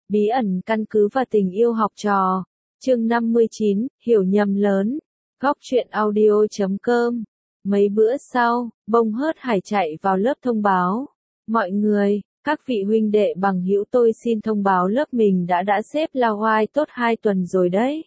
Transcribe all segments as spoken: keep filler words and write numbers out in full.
Bí ẩn căn cứ và tình yêu học trò. Chương năm mươi chín, hiểu nhầm lớn. Góc truyện audio chấm com. Mấy bữa sau, Bông Hớt Hải chạy vào lớp thông báo. Mọi người, các vị huynh đệ bằng hữu tôi xin thông báo lớp mình đã đã xếp La Hoài tốt hai tuần rồi đấy.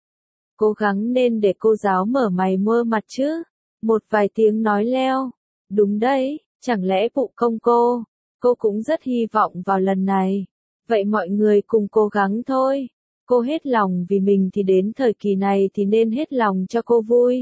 Cố gắng nên để cô giáo mở mày mơ mặt chứ. Một vài tiếng nói leo. Đúng đấy, chẳng lẽ phụ công cô, cô cũng rất hy vọng vào lần này. Vậy mọi người cùng cố gắng thôi. Cô hết lòng vì mình thì đến thời kỳ này thì nên hết lòng cho cô vui.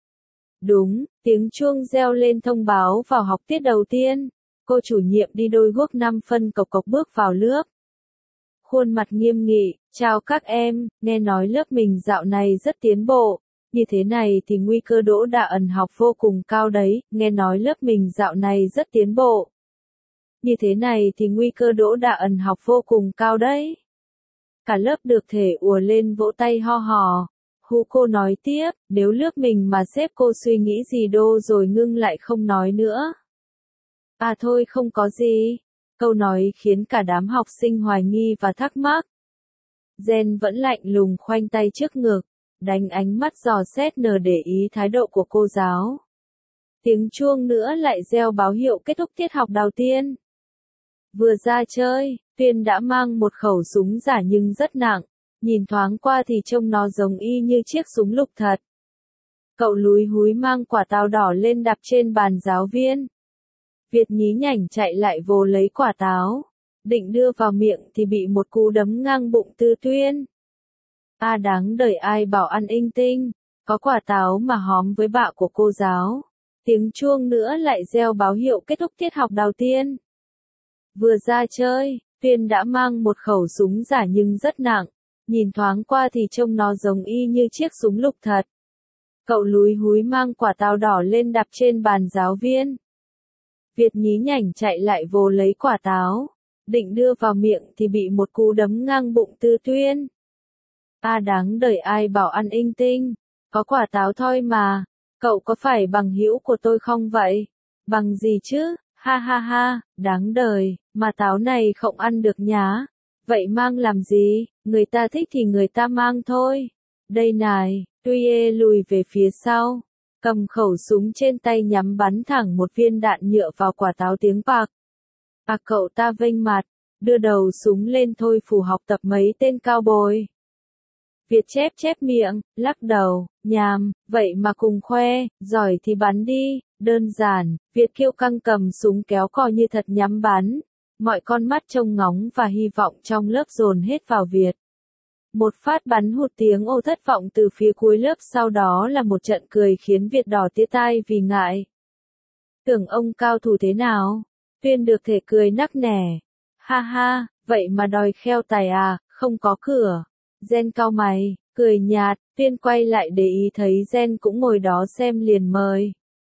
Đúng, tiếng chuông reo lên thông báo vào học tiết đầu tiên. Cô chủ nhiệm đi đôi guốc năm phân cộc cộc bước vào lớp. Khuôn mặt nghiêm nghị, chào các em, nghe nói lớp mình dạo này rất tiến bộ. Như thế này thì nguy cơ đỗ đại ẩn học vô cùng cao đấy, nghe nói lớp mình dạo này rất tiến bộ. Như thế này thì nguy cơ đỗ đại ẩn học vô cùng cao đấy. Cả lớp được thể ùa lên vỗ tay ho hò. Hú cô nói tiếp, nếu lớp mình mà sếp cô suy nghĩ gì đô rồi ngưng lại không nói nữa. À thôi không có gì. Câu nói khiến cả đám học sinh hoài nghi và thắc mắc. Gen vẫn lạnh lùng khoanh tay trước ngực, đánh ánh mắt dò xét nờ để ý thái độ của cô giáo. Tiếng chuông nữa lại reo báo hiệu kết thúc tiết học đầu tiên. Vừa ra chơi, Tuyên đã mang một khẩu súng giả nhưng rất nặng, nhìn thoáng qua thì trông nó giống y như chiếc súng lục thật. Cậu lúi húi mang quả táo đỏ lên đặt trên bàn giáo viên. Việt nhí nhảnh chạy lại vồ lấy quả táo, định đưa vào miệng thì bị một cú đấm ngang bụng từ Tuyên. À đáng đời ai bảo ăn inh tinh, có quả táo mà hóm với bạ của cô giáo. Tiếng chuông nữa lại reo báo hiệu kết thúc tiết học đầu tiên. Vừa ra chơi, Tuyên đã mang một khẩu súng giả nhưng rất nặng, nhìn thoáng qua thì trông nó giống y như chiếc súng lục thật. Cậu lúi húi mang quả táo đỏ lên đặt trên bàn giáo viên. Việt nhí nhảnh chạy lại vồ lấy quả táo, định đưa vào miệng thì bị một cú đấm ngang bụng từ Tuyên. À đáng đời ai bảo ăn inh tinh, có quả táo thôi mà, cậu có phải bằng hữu của tôi không vậy? Bằng gì chứ, ha ha ha, đáng đời, mà táo này không ăn được nhá. Vậy mang làm gì, người ta thích thì người ta mang thôi. Đây này, Tuye lùi về phía sau, cầm khẩu súng trên tay nhắm bắn thẳng một viên đạn nhựa vào quả táo tiếng bạc. À cậu ta vênh mặt, đưa đầu súng lên thôi phù học tập mấy tên cao bồi. Việt chép chép miệng, lắc đầu, nhàm, vậy mà cùng khoe, giỏi thì bắn đi, đơn giản, Việt kiêu căng cầm súng kéo cò như thật nhắm bắn. Mọi con mắt trông ngóng và hy vọng trong lớp dồn hết vào Việt. Một phát bắn hụt tiếng ô thất vọng từ phía cuối lớp, sau đó là một trận cười khiến Việt đỏ tía tai vì ngại. Tưởng ông cao thủ thế nào? Tuyên được thể cười nắc nẻ. Ha ha, vậy mà đòi kheo tài à, không có cửa. Gen cau mày, cười nhạt, Tuyên quay lại để ý thấy Gen cũng ngồi đó xem liền mời.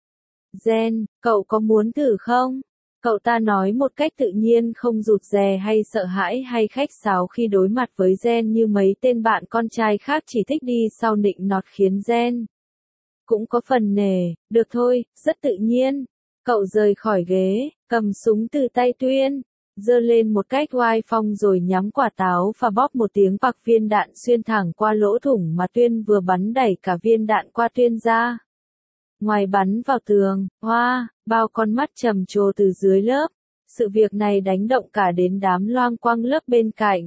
Gen, cậu có muốn thử không? Cậu ta nói một cách tự nhiên, không rụt rè hay sợ hãi hay khách sáo khi đối mặt với Gen như mấy tên bạn con trai khác chỉ thích đi sau nịnh nọt, khiến Gen cũng có phần nể. Được thôi, rất tự nhiên. Cậu rời khỏi ghế, cầm súng từ tay Tuyên, giơ lên một cách oai phong rồi nhắm quả táo và bóp một tiếng bạc, viên đạn xuyên thẳng qua lỗ thủng mà Tuyên vừa bắn, đẩy cả viên đạn qua Tuyên ra. Ngoài bắn vào tường, hoa, bao con mắt trầm trồ từ dưới lớp. Sự việc này đánh động cả đến đám loang quang lớp bên cạnh.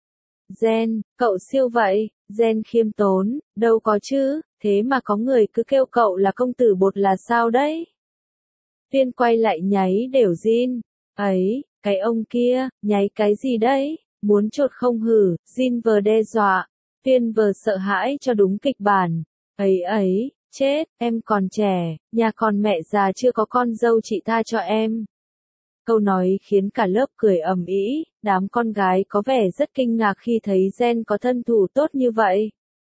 Gen, cậu siêu vậy, Gen khiêm tốn, đâu có chứ, thế mà có người cứ kêu cậu là công tử bột là sao đấy? Tuyên quay lại nháy đều Jin, ấy, cái ông kia, nháy cái gì đấy, muốn chột không hử, Jin vừa đe dọa, Tuyên vừa sợ hãi cho đúng kịch bản, ấy ấy. Chết, em còn trẻ, nhà còn mẹ già chưa có con dâu, chị tha cho em. Câu nói khiến cả lớp cười ầm ĩ, đám con gái có vẻ rất kinh ngạc khi thấy Gen có thân thủ tốt như vậy.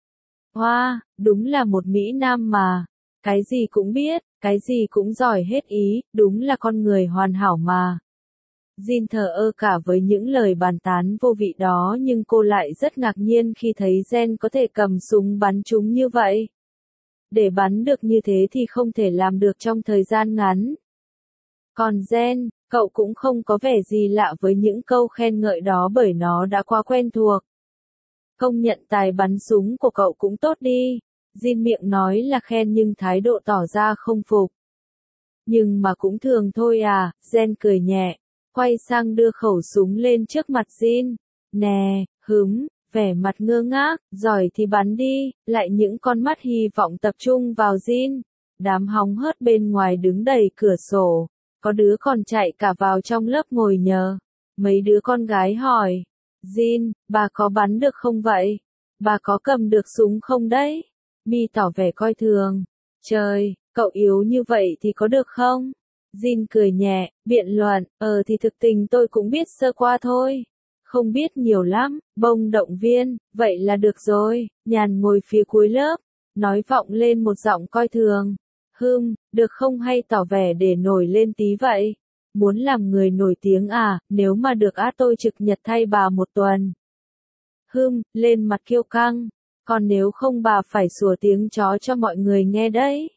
Hoa, wow, đúng là một Mỹ Nam mà. Cái gì cũng biết, cái gì cũng giỏi hết ý, đúng là con người hoàn hảo mà. Jin thờ ơ cả với những lời bàn tán vô vị đó, nhưng cô lại rất ngạc nhiên khi thấy Gen có thể cầm súng bắn chúng như vậy. Để bắn được như thế thì không thể làm được trong thời gian ngắn. Còn Gen, Cậu cũng không có vẻ gì lạ với những câu khen ngợi đó bởi nó đã quá quen thuộc. Công nhận tài bắn súng của cậu cũng tốt đi. Jin miệng nói là khen nhưng thái độ tỏ ra không phục. Nhưng mà cũng thường thôi à, Jen cười nhẹ, quay sang đưa khẩu súng lên trước mặt Jin. Nè, hứng, vẻ mặt ngơ ngác, giỏi thì bắn đi, lại những con mắt hy vọng tập trung vào Jin. Đám hóng hớt bên ngoài đứng đầy cửa sổ, có đứa còn chạy cả vào trong lớp ngồi nhờ. Mấy đứa con gái hỏi, Jin, bà có bắn được không vậy? Bà có cầm được súng không đấy? Mi tỏ vẻ coi thường. Trời, cậu yếu như vậy thì có được không? Jin cười nhẹ, biện luận, ờ thì thực tình tôi cũng biết sơ qua thôi. Không biết nhiều lắm, bông động viên, vậy là được rồi. Nhàn ngồi phía cuối lớp, nói vọng lên một giọng coi thường. Hừm, được không hay tỏ vẻ để nổi lên tí vậy? Muốn làm người nổi tiếng à, nếu mà được á tôi trực nhật thay bà một tuần. Hừm, lên mặt kiêu căng, còn nếu không bà phải sủa tiếng chó cho mọi người nghe đấy.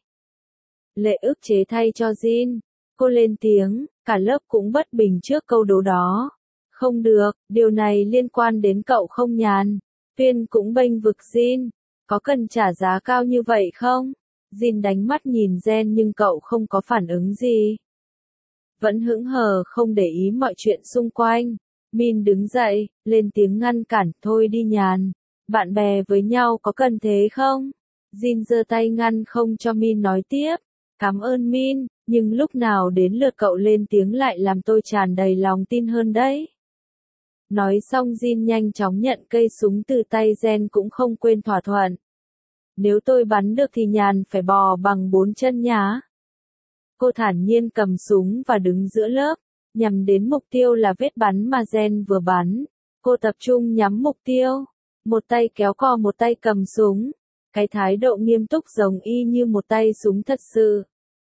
Lệ ức chế thay cho Jin, cô lên tiếng, cả lớp cũng bất bình trước câu đố đó. Không được, điều này liên quan đến cậu không Nhàn. Tuyên cũng bênh vực Jin, có cần trả giá cao như vậy không? Jin đánh mắt nhìn Jen nhưng cậu không có phản ứng gì. Vẫn hững hờ không để ý mọi chuyện xung quanh. Min đứng dậy, lên tiếng ngăn cản, thôi đi Nhàn. Bạn bè với nhau có cần thế không? Jin giơ tay ngăn không cho Min nói tiếp. Cảm ơn Min, nhưng lúc nào đến lượt cậu lên tiếng lại làm tôi tràn đầy lòng tin hơn đấy. Nói xong Jin nhanh chóng nhận cây súng từ tay Jen cũng không quên thỏa thuận. Nếu tôi bắn được thì Nhàn phải bò bằng bốn chân nhá. Cô thản nhiên cầm súng và đứng giữa lớp, nhằm đến mục tiêu là vết bắn mà Jen vừa bắn. Cô tập trung nhắm mục tiêu, một tay kéo cò một tay cầm súng. Cái thái độ nghiêm túc giống y như một tay súng thật sự.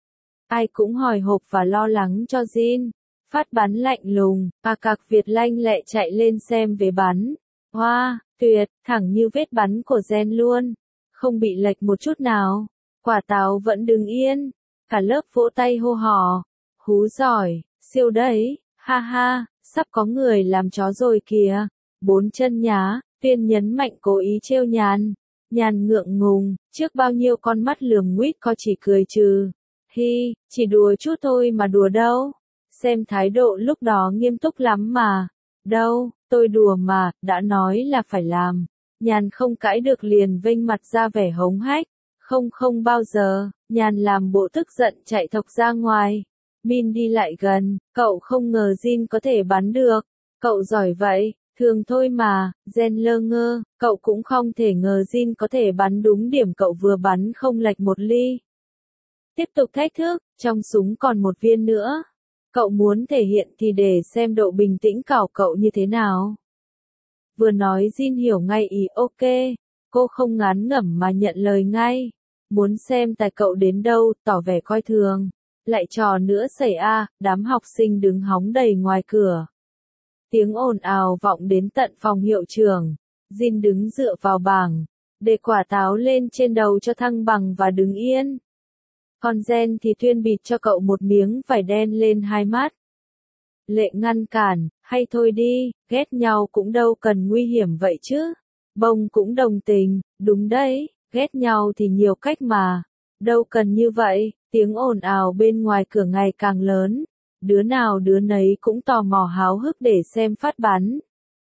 Ai cũng hồi hộp và lo lắng cho Jin. Phát bắn lạnh lùng, à cạc Việt lanh lẹ chạy lên xem về bắn. Hoa, wow, tuyệt, thẳng như vết bắn của Jen luôn. Không bị lệch một chút nào. Quả táo vẫn đứng yên. Cả lớp vỗ tay hô hò. Hú giỏi, siêu đấy, ha ha, sắp có người làm chó rồi kìa. Bốn chân nhá, Tuyên nhấn mạnh cố ý trêu Nhàn. Nhàn ngượng ngùng, trước bao nhiêu con mắt lườm nguýt có chỉ cười trừ. Hi, chỉ đùa chút thôi mà đùa đâu. Xem thái độ lúc đó nghiêm túc lắm mà. Đâu, tôi đùa mà, đã nói là phải làm. Nhàn không cãi được liền vênh mặt ra vẻ hống hách. Không không bao giờ, Nhàn làm bộ tức giận chạy thộc ra ngoài. Min đi lại gần, cậu không ngờ Jin có thể bắn được. Cậu giỏi vậy, thường thôi mà, Jen lơ ngơ, cậu cũng không thể ngờ Jin có thể bắn đúng điểm cậu vừa bắn không lệch một ly. Tiếp tục thách thức, trong súng còn một viên nữa. Cậu muốn thể hiện thì để xem độ bình tĩnh của cậu như thế nào. Vừa nói Jin hiểu ngay ý ok, cô không ngán ngẩm mà nhận lời ngay. Muốn xem tài cậu đến đâu, tỏ vẻ coi thường. Lại trò nữa xảy a, đám học sinh đứng hóng đầy ngoài cửa. Tiếng ồn ào vọng đến tận phòng hiệu trưởng. Jin đứng dựa vào bảng, để quả táo lên trên đầu cho thăng bằng và đứng yên. Còn Jen thì Tuyên bịt cho cậu một miếng vải đen lên hai mắt. Lệ ngăn cản, hay thôi đi, ghét nhau cũng đâu cần nguy hiểm vậy chứ. Bông cũng đồng tình, đúng đấy, ghét nhau thì nhiều cách mà. Đâu cần như vậy, tiếng ồn ào bên ngoài cửa ngày càng lớn. Đứa nào đứa nấy cũng tò mò háo hức để xem phát bắn.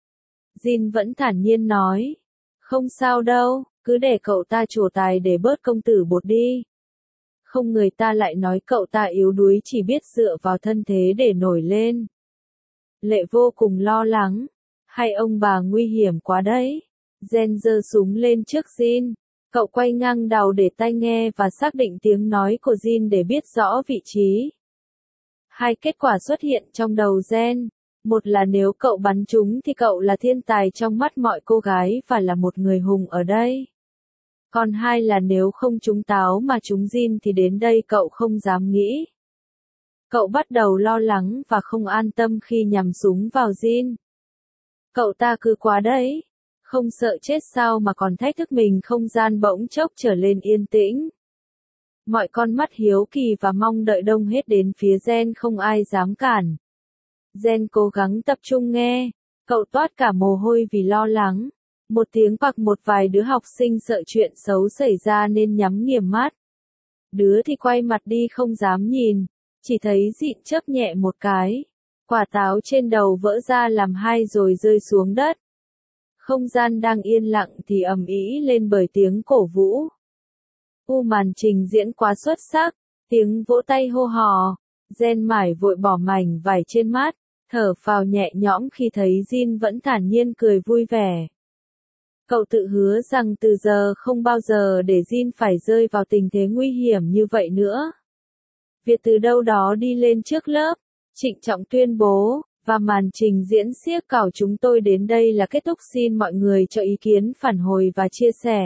Jin vẫn thản nhiên nói. Không sao đâu, cứ để cậu ta trổ tài để bớt công tử bột đi. Không người ta lại nói cậu ta yếu đuối chỉ biết dựa vào thân thế để nổi lên. Lệ vô cùng lo lắng. Hay ông bà nguy hiểm quá đấy. Jen giơ súng lên trước Jin. Cậu quay ngang đầu để tai nghe và xác định tiếng nói của Jin để biết rõ vị trí. Hai kết quả xuất hiện trong đầu Jen. Một là nếu cậu bắn trúng thì cậu là thiên tài trong mắt mọi cô gái và là một người hùng ở đây. Còn hai là nếu không trúng táo mà trúng Jin thì đến đây cậu không dám nghĩ. Cậu bắt đầu lo lắng và không an tâm khi nhắm súng vào Jin. Cậu ta cứ quá đấy. Không sợ chết sao mà còn thách thức mình. Không gian bỗng chốc trở lên yên tĩnh. Mọi con mắt hiếu kỳ và mong đợi đông hết đến phía Jen không ai dám cản. Gen cố gắng tập trung nghe. Cậu toát cả mồ hôi vì lo lắng. Một tiếng hoặc một vài đứa học sinh sợ chuyện xấu xảy ra nên nhắm nghiền mắt. Đứa thì quay mặt đi không dám nhìn. Chỉ thấy dịn chớp nhẹ một cái. Quả táo trên đầu vỡ ra làm hai rồi rơi xuống đất. Không gian đang yên lặng thì ầm ĩ lên bởi tiếng cổ vũ. U màn trình diễn quá xuất sắc. Tiếng vỗ tay hô hò. Gen mải vội bỏ mảnh vải trên mắt. Thở phào nhẹ nhõm khi thấy Jin vẫn thản nhiên cười vui vẻ. Cậu tự hứa rằng từ giờ không bao giờ để Jin phải rơi vào tình thế nguy hiểm như vậy nữa. Việt từ đâu đó đi lên trước lớp, trịnh trọng tuyên bố, và màn trình diễn xiếc cảo chúng tôi đến đây là kết thúc, xin mọi người cho ý kiến phản hồi và chia sẻ.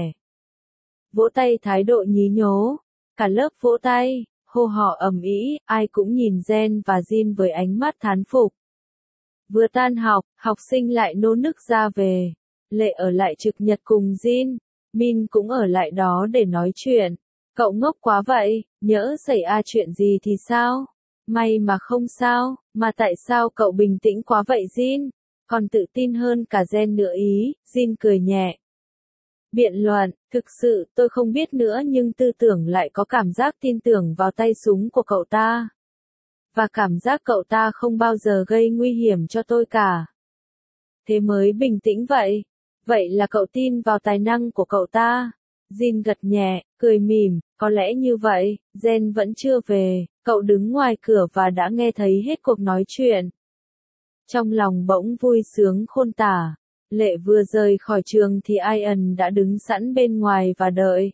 Vỗ tay thái độ nhí nhố, cả lớp vỗ tay, hô hò ầm ĩ, ai cũng nhìn Gen và Jin với ánh mắt thán phục. Vừa tan học, học sinh lại nô nức ra về. Lệ ở lại trực nhật cùng Jin, Min cũng ở lại đó để nói chuyện. Cậu ngốc quá vậy, nhỡ xảy ra chuyện gì thì sao? May mà không sao, mà tại sao cậu bình tĩnh quá vậy Jin? Còn tự tin hơn cả Gen nữa ý, Jin cười nhẹ. Biện luận, thực sự tôi không biết nữa nhưng tư tưởng lại có cảm giác tin tưởng vào tay súng của cậu ta. Và cảm giác cậu ta không bao giờ gây nguy hiểm cho tôi cả. Thế mới bình tĩnh vậy. Vậy là cậu tin vào tài năng của cậu ta. Jin gật nhẹ, cười mỉm, có lẽ như vậy. Gen vẫn chưa về, cậu đứng ngoài cửa và đã nghe thấy hết cuộc nói chuyện. Trong lòng bỗng vui sướng khôn tả. Lệ vừa rời khỏi trường thì Ian đã đứng sẵn bên ngoài và đợi.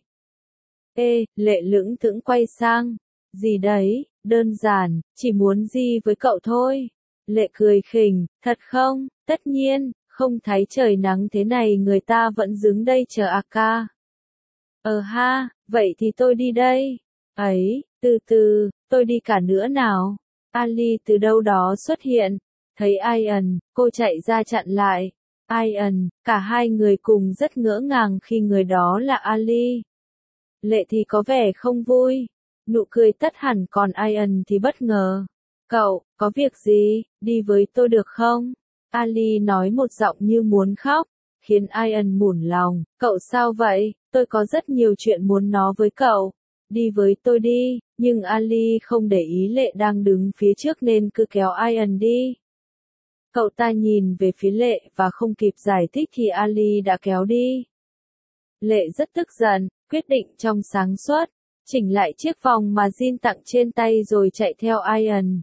Ê, Lệ lững thững quay sang. Gì đấy, đơn giản, chỉ muốn gì với cậu thôi. Lệ cười khỉnh, thật không, tất nhiên, không thấy trời nắng thế này người ta vẫn đứng đây chờ à ca. Ờ ha, vậy thì tôi đi đây. Ấy, từ từ, tôi đi cả nữa nào. Ali từ đâu đó xuất hiện. Thấy Ian, cô chạy ra chặn lại. Ian, cả hai người cùng rất ngỡ ngàng khi người đó là Ali. Lệ thì có vẻ không vui. Nụ cười tắt hẳn còn Ian thì bất ngờ. Cậu, có việc gì, đi với tôi được không? Ali nói một giọng như muốn khóc, khiến Ian mủn lòng. Cậu sao vậy, tôi có rất nhiều chuyện muốn nói với cậu. Đi với tôi đi, nhưng Ali không để ý Lệ đang đứng phía trước nên cứ kéo Ian đi. Cậu ta nhìn về phía Lệ và không kịp giải thích thì Ali đã kéo đi. Lệ rất tức giận, quyết định trong sáng suốt, chỉnh lại chiếc vòng mà Jin tặng trên tay rồi chạy theo Ian.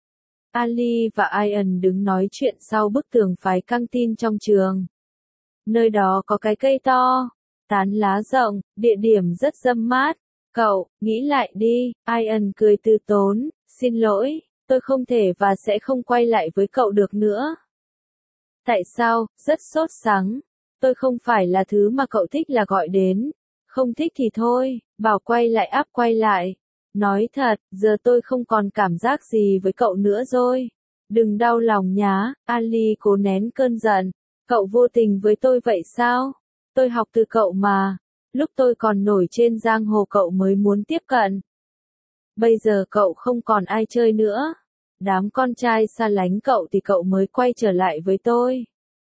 Ali và Ian đứng nói chuyện sau bức tường phái căng tin trong trường. Nơi đó có cái cây to, tán lá rộng, địa điểm rất râm mát. Cậu, nghĩ lại đi, Ian cười từ tốn, xin lỗi, tôi không thể và sẽ không quay lại với cậu được nữa. Tại sao, rất sốt sắng, tôi không phải là thứ mà cậu thích là gọi đến. Không thích thì thôi, bảo quay lại áp quay lại. Nói thật, giờ tôi không còn cảm giác gì với cậu nữa rồi. Đừng đau lòng nhá, Ali cố nén cơn giận. Cậu vô tình với tôi vậy sao? Tôi học từ cậu mà. Lúc tôi còn nổi trên giang hồ cậu mới muốn tiếp cận. Bây giờ cậu không còn ai chơi nữa. Đám con trai xa lánh cậu thì cậu mới quay trở lại với tôi.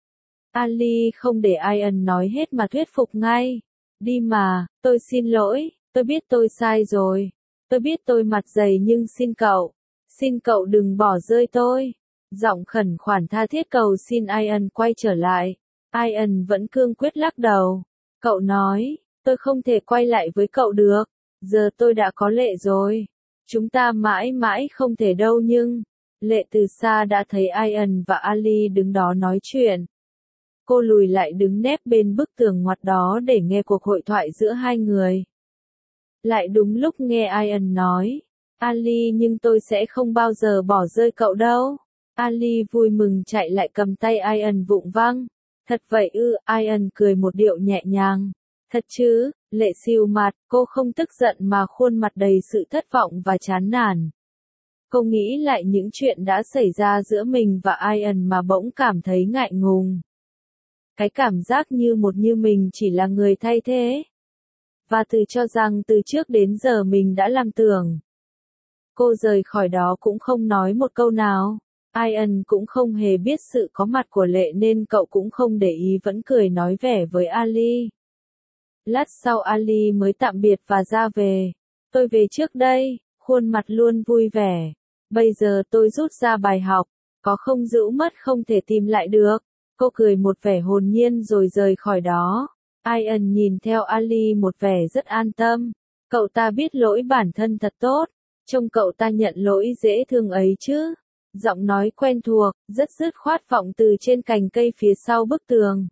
Ali không để Ian nói hết mà thuyết phục ngay. Đi mà, tôi xin lỗi, tôi biết tôi sai rồi. Tôi biết tôi mặt dày nhưng xin cậu. Xin cậu đừng bỏ rơi tôi. Giọng khẩn khoản tha thiết cầu xin Ian quay trở lại. Ian vẫn cương quyết lắc đầu. Cậu nói, tôi không thể quay lại với cậu được. Giờ tôi đã có Lệ rồi. Chúng ta mãi mãi không thể đâu nhưng. Lệ từ xa đã thấy Ian và Ali đứng đó nói chuyện. Cô lùi lại đứng nép bên bức tường ngoặt đó để nghe cuộc hội thoại giữa hai người. Lại đúng lúc nghe Ian nói, Ali nhưng tôi sẽ không bao giờ bỏ rơi cậu đâu. Ali vui mừng chạy lại cầm tay Ian vụng văng. Thật vậy ư, Ian cười một điệu nhẹ nhàng. Thật chứ, Lệ xìu mặt, cô không tức giận mà khuôn mặt đầy sự thất vọng và chán nản. Cô nghĩ lại những chuyện đã xảy ra giữa mình và Ian mà bỗng cảm thấy ngại ngùng. Cái cảm giác như một như mình chỉ là người thay thế. Và từ cho rằng từ trước đến giờ mình đã làm tưởng. Cô rời khỏi đó cũng không nói một câu nào. Ian cũng không hề biết sự có mặt của Lệ nên cậu cũng không để ý vẫn cười nói vẻ với Ali. Lát sau Ali mới tạm biệt và ra về. Tôi về trước đây, khuôn mặt luôn vui vẻ. Bây giờ tôi rút ra bài học, có không giữ mất không thể tìm lại được. Cô cười một vẻ hồn nhiên rồi rời khỏi đó. Ian nhìn theo Ali một vẻ rất an tâm. Cậu ta biết lỗi bản thân thật tốt. Trông cậu ta nhận lỗi dễ thương ấy chứ. Giọng nói quen thuộc, rất dứt khoát vọng từ trên cành cây phía sau bức tường.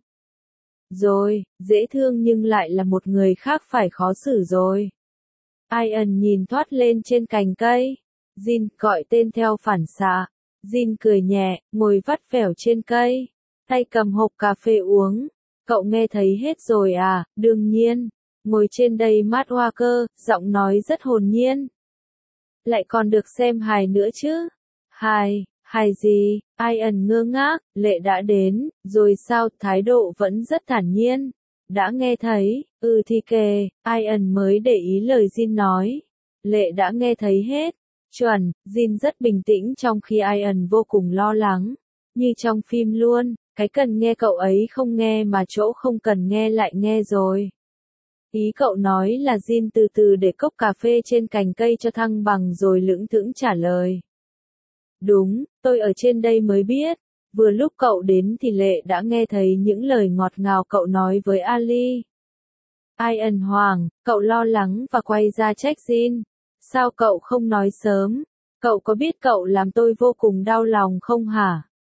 Rồi, dễ thương nhưng lại là một người khác phải khó xử rồi. Ian nhìn thoát lên trên cành cây. Jin gọi tên theo phản xạ. Jin cười nhẹ, ngồi vắt vẻo trên cây. Tay cầm hộp cà phê uống. Cậu nghe thấy hết rồi à, đương nhiên. Ngồi trên đây mát hoa cơ, giọng nói rất hồn nhiên. Lại còn được xem hài nữa chứ. Hài, hài gì? Ian ngơ ngác, Lệ đã đến, rồi sao? Thái độ vẫn rất thản nhiên. Đã nghe thấy, ừ thì kề, Ian mới để ý lời Jin nói. Lệ đã nghe thấy hết. Chuẩn, Jin rất bình tĩnh trong khi Ian vô cùng lo lắng. Như trong phim luôn, cái cần nghe cậu ấy không nghe mà chỗ không cần nghe lại nghe rồi. Ý cậu nói là Jin từ từ để cốc cà phê trên cành cây cho thăng bằng rồi lững thững trả lời. Đúng, tôi ở trên đây mới biết. Vừa lúc cậu đến thì Lệ đã nghe thấy những lời ngọt ngào cậu nói với Ali. Ian hoảng, cậu lo lắng và quay ra trách Jin. Sao cậu không nói sớm? Cậu có biết cậu làm tôi vô cùng đau lòng không hả?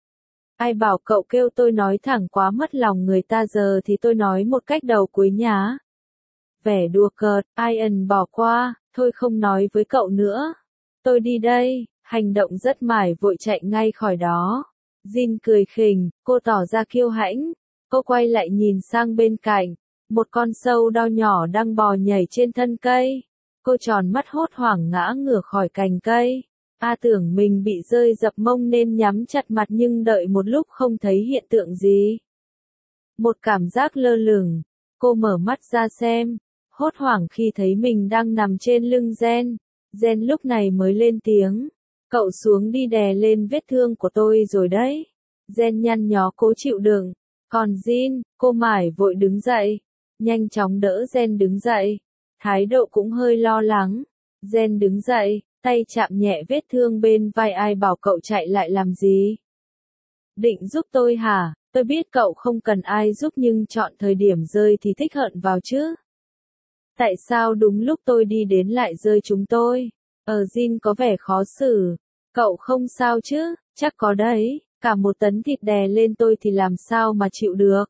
Ai bảo cậu kêu tôi nói thẳng quá mất lòng người ta, giờ thì tôi nói một cách đầu cuối nhá. Vẻ đùa cợt, Ian bỏ qua, thôi không nói với cậu nữa. Tôi đi đây, hành động rất mải vội chạy ngay khỏi đó. Jin cười khỉnh, cô tỏ ra kiêu hãnh. Cô quay lại nhìn sang bên cạnh. Một con sâu đo nhỏ đang bò nhảy trên thân cây. Cô tròn mắt hốt hoảng ngã ngửa khỏi cành cây. A tưởng mình bị rơi dập mông nên nhắm chặt mặt nhưng đợi một lúc không thấy hiện tượng gì. Một cảm giác lơ lửng. Cô mở mắt ra xem. Hốt hoảng khi thấy mình đang nằm trên lưng Jen. Jen lúc này mới lên tiếng. Cậu xuống đi đè lên vết thương của tôi rồi đấy. Jen nhăn nhó cố chịu đựng. Còn Jin, cô mải vội đứng dậy. Nhanh chóng đỡ Jen đứng dậy. Thái độ cũng hơi lo lắng. Jen đứng dậy, tay chạm nhẹ vết thương bên vai. Ai bảo cậu chạy lại làm gì? Định giúp tôi hả? Tôi biết cậu không cần ai giúp nhưng chọn thời điểm rơi thì thích hận vào chứ. Tại sao đúng lúc tôi đi đến lại rơi chúng tôi? Ờ Jin có vẻ khó xử. Cậu không sao chứ? Chắc có đấy. Cả một tấn thịt đè lên tôi thì làm sao mà chịu được?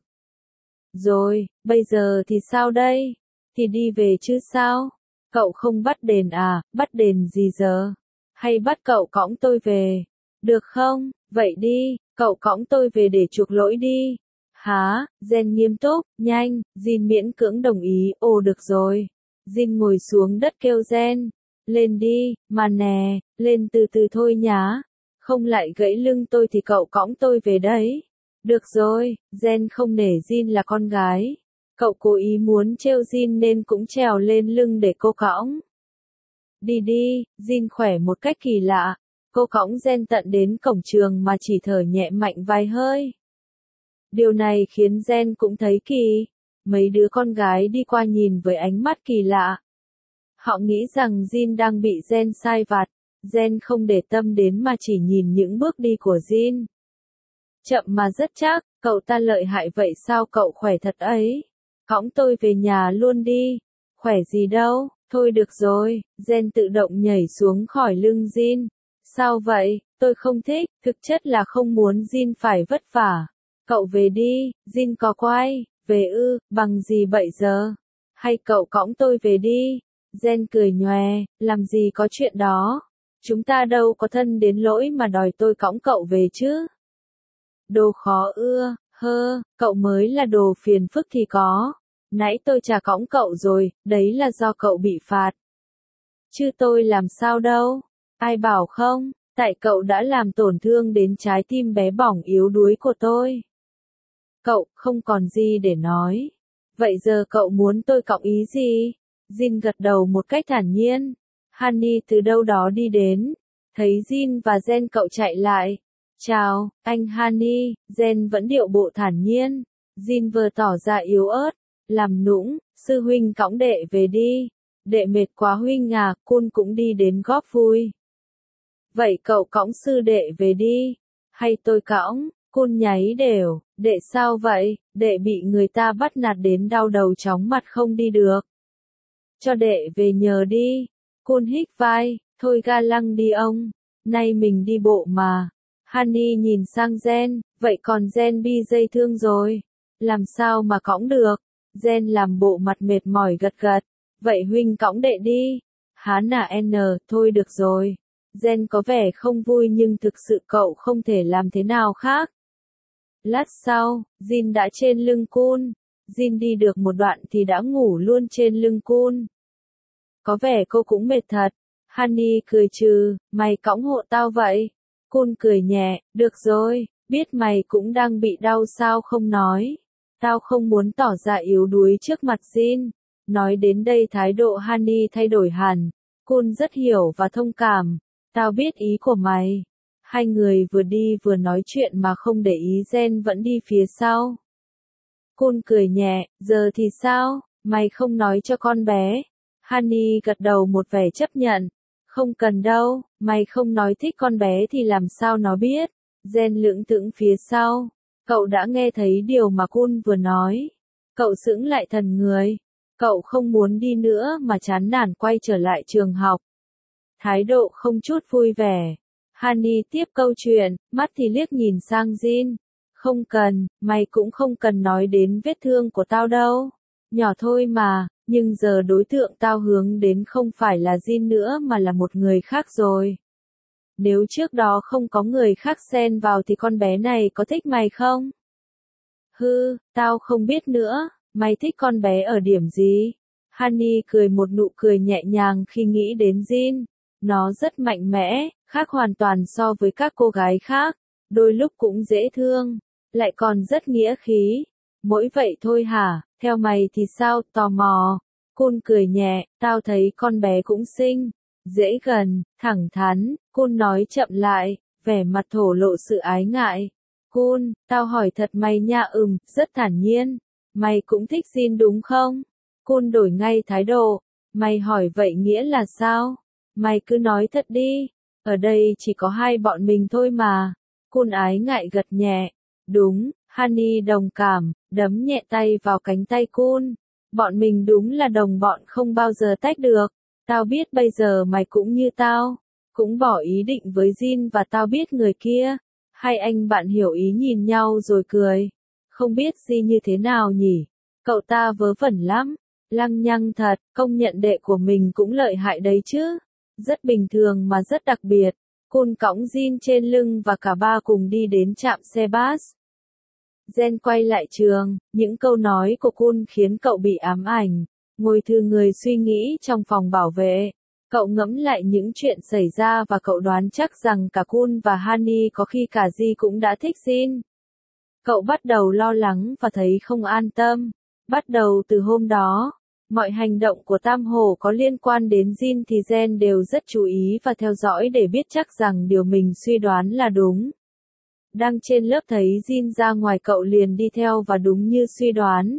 Rồi, bây giờ thì sao đây? Thì đi về chứ sao? Cậu không bắt đền à? Bắt đền gì giờ? Hay bắt cậu cõng tôi về? Được không? Vậy đi, cậu cõng tôi về để chuộc lỗi đi. Hả? Jen nghiêm túc, nhanh. Jin miễn cưỡng đồng ý. Ồ được rồi. Jin ngồi xuống đất kêu Jen. Lên đi, mà nè, lên từ từ thôi nhá. Không lại gãy lưng tôi thì cậu cõng tôi về đấy. Được rồi, Jen không nể Jin là con gái. Cậu cố ý muốn trêu Jin nên cũng trèo lên lưng để cô cõng. Đi đi, Jin khỏe một cách kỳ lạ. Cô cõng Jen tận đến cổng trường mà chỉ thở nhẹ mạnh vài hơi. Điều này khiến Jen cũng thấy kỳ. Mấy đứa con gái đi qua nhìn với ánh mắt kỳ lạ. Họ nghĩ rằng Jin đang bị Jen sai vặt. Jen không để tâm đến mà chỉ nhìn những bước đi của Jin. Chậm mà rất chắc, cậu ta lợi hại vậy sao? Cậu khỏe thật ấy. Cõng tôi về nhà luôn đi. Khỏe gì đâu, thôi được rồi. Jen tự động nhảy xuống khỏi lưng Jin. Sao vậy? Tôi không thích, thực chất là không muốn Jin phải vất vả. Cậu về đi, Jin có quay. Về ư, bằng gì vậy giờ? Hay cậu cõng tôi về đi? Jen cười nhòe, làm gì có chuyện đó. Chúng ta đâu có thân đến lỗi mà đòi tôi cõng cậu về chứ. Đồ khó ưa, hơ, cậu mới là đồ phiền phức thì có. Nãy tôi chả cõng cậu rồi, đấy là do cậu bị phạt. Chứ tôi làm sao đâu. Ai bảo không, tại cậu đã làm tổn thương đến trái tim bé bỏng yếu đuối của tôi. Cậu không còn gì để nói. Vậy giờ cậu muốn tôi cõng ý gì? Jin gật đầu một cách thản nhiên. Honey từ đâu đó đi đến. Thấy Jin và Jen cậu chạy lại. Chào, anh Honey, Jen vẫn điệu bộ thản nhiên. Jin vừa tỏ ra yếu ớt, làm nũng, sư huynh cõng đệ về đi. Đệ mệt quá huynh à, Kun cũng đi đến góp vui. Vậy cậu cõng sư đệ về đi. Hay tôi cõng, Kun nháy đều, đệ sao vậy, đệ bị người ta bắt nạt đến đau đầu chóng mặt không đi được. Cho đệ về nhờ đi. Kun hít vai, thôi ga lăng đi ông, nay mình đi bộ mà. Honey nhìn sang Jen, vậy còn Jen bi dây thương rồi. Làm sao mà cõng được? Jen làm bộ mặt mệt mỏi gật gật. Vậy huynh cõng đệ đi. Hán à N, thôi được rồi. Jen có vẻ không vui nhưng thực sự cậu không thể làm thế nào khác. Lát sau, Jin đã trên lưng Kun. Jin đi được một đoạn thì đã ngủ luôn trên lưng Kun. Có vẻ cô cũng mệt thật. Honey cười trừ, mày cõng hộ tao vậy. Kun cười nhẹ, được rồi, biết mày cũng đang bị đau sao không nói. Tao không muốn tỏ ra yếu đuối trước mặt Jin. Nói đến đây thái độ Honey thay đổi hẳn. Kun rất hiểu và thông cảm. Tao biết ý của mày. Hai người vừa đi vừa nói chuyện mà không để ý Jen vẫn đi phía sau. Kun cười nhẹ, giờ thì sao, mày không nói cho con bé. Honey gật đầu một vẻ chấp nhận. Không cần đâu, mày không nói thích con bé thì làm sao nó biết. Jen lưỡng thững phía sau. Cậu đã nghe thấy điều mà Kun vừa nói. Cậu sững lại thần người. Cậu không muốn đi nữa mà chán nản quay trở lại trường học. Thái độ không chút vui vẻ. Honey tiếp câu chuyện, mắt thì liếc nhìn sang Jin. Không cần, mày cũng không cần nói đến vết thương của tao đâu. Nhỏ thôi mà, nhưng giờ đối tượng tao hướng đến không phải là Jin nữa mà là một người khác rồi. Nếu trước đó không có người khác xen vào thì con bé này có thích mày không? Hư, tao không biết nữa, mày thích con bé ở điểm gì? Honey cười một nụ cười nhẹ nhàng khi nghĩ đến Jin. Nó rất mạnh mẽ, khác hoàn toàn so với các cô gái khác, đôi lúc cũng dễ thương, lại còn rất nghĩa khí. Mỗi vậy thôi hả, theo mày thì sao, tò mò. Kun cười nhẹ, tao thấy con bé cũng xinh, dễ gần, thẳng thắn. Kun nói chậm lại, vẻ mặt thổ lộ sự ái ngại. Kun, tao hỏi thật mày nha, ừm, rất thản nhiên. Mày cũng thích Jin đúng không? Kun đổi ngay thái độ. Mày hỏi vậy nghĩa là sao? Mày cứ nói thật đi. Ở đây chỉ có hai bọn mình thôi mà. Kun ái ngại gật nhẹ. Đúng, Honey đồng cảm, đấm nhẹ tay vào cánh tay Kun. Bọn mình đúng là đồng bọn không bao giờ tách được. Tao biết bây giờ mày cũng như tao. Cũng bỏ ý định với Jin và tao biết người kia. Hai anh bạn hiểu ý nhìn nhau rồi cười. Không biết gì như thế nào nhỉ? Cậu ta vớ vẩn lắm. Lăng nhăng thật, công nhận đệ của mình cũng lợi hại đấy chứ. Rất bình thường mà rất đặc biệt. Kun cõng Jin trên lưng và cả ba cùng đi đến trạm xe bus. Jen quay lại trường, những câu nói của Kun khiến cậu bị ám ảnh. Ngồi thư người suy nghĩ trong phòng bảo vệ. Cậu ngẫm lại những chuyện xảy ra và cậu đoán chắc rằng cả Kun và Honey có khi cả Ji cũng đã thích Jin. Cậu bắt đầu lo lắng và thấy không an tâm. Bắt đầu từ hôm đó, mọi hành động của Tam Hổ có liên quan đến Jin thì Jen đều rất chú ý và theo dõi để biết chắc rằng điều mình suy đoán là đúng. Đang trên lớp thấy Jin ra ngoài cậu liền đi theo và đúng như suy đoán.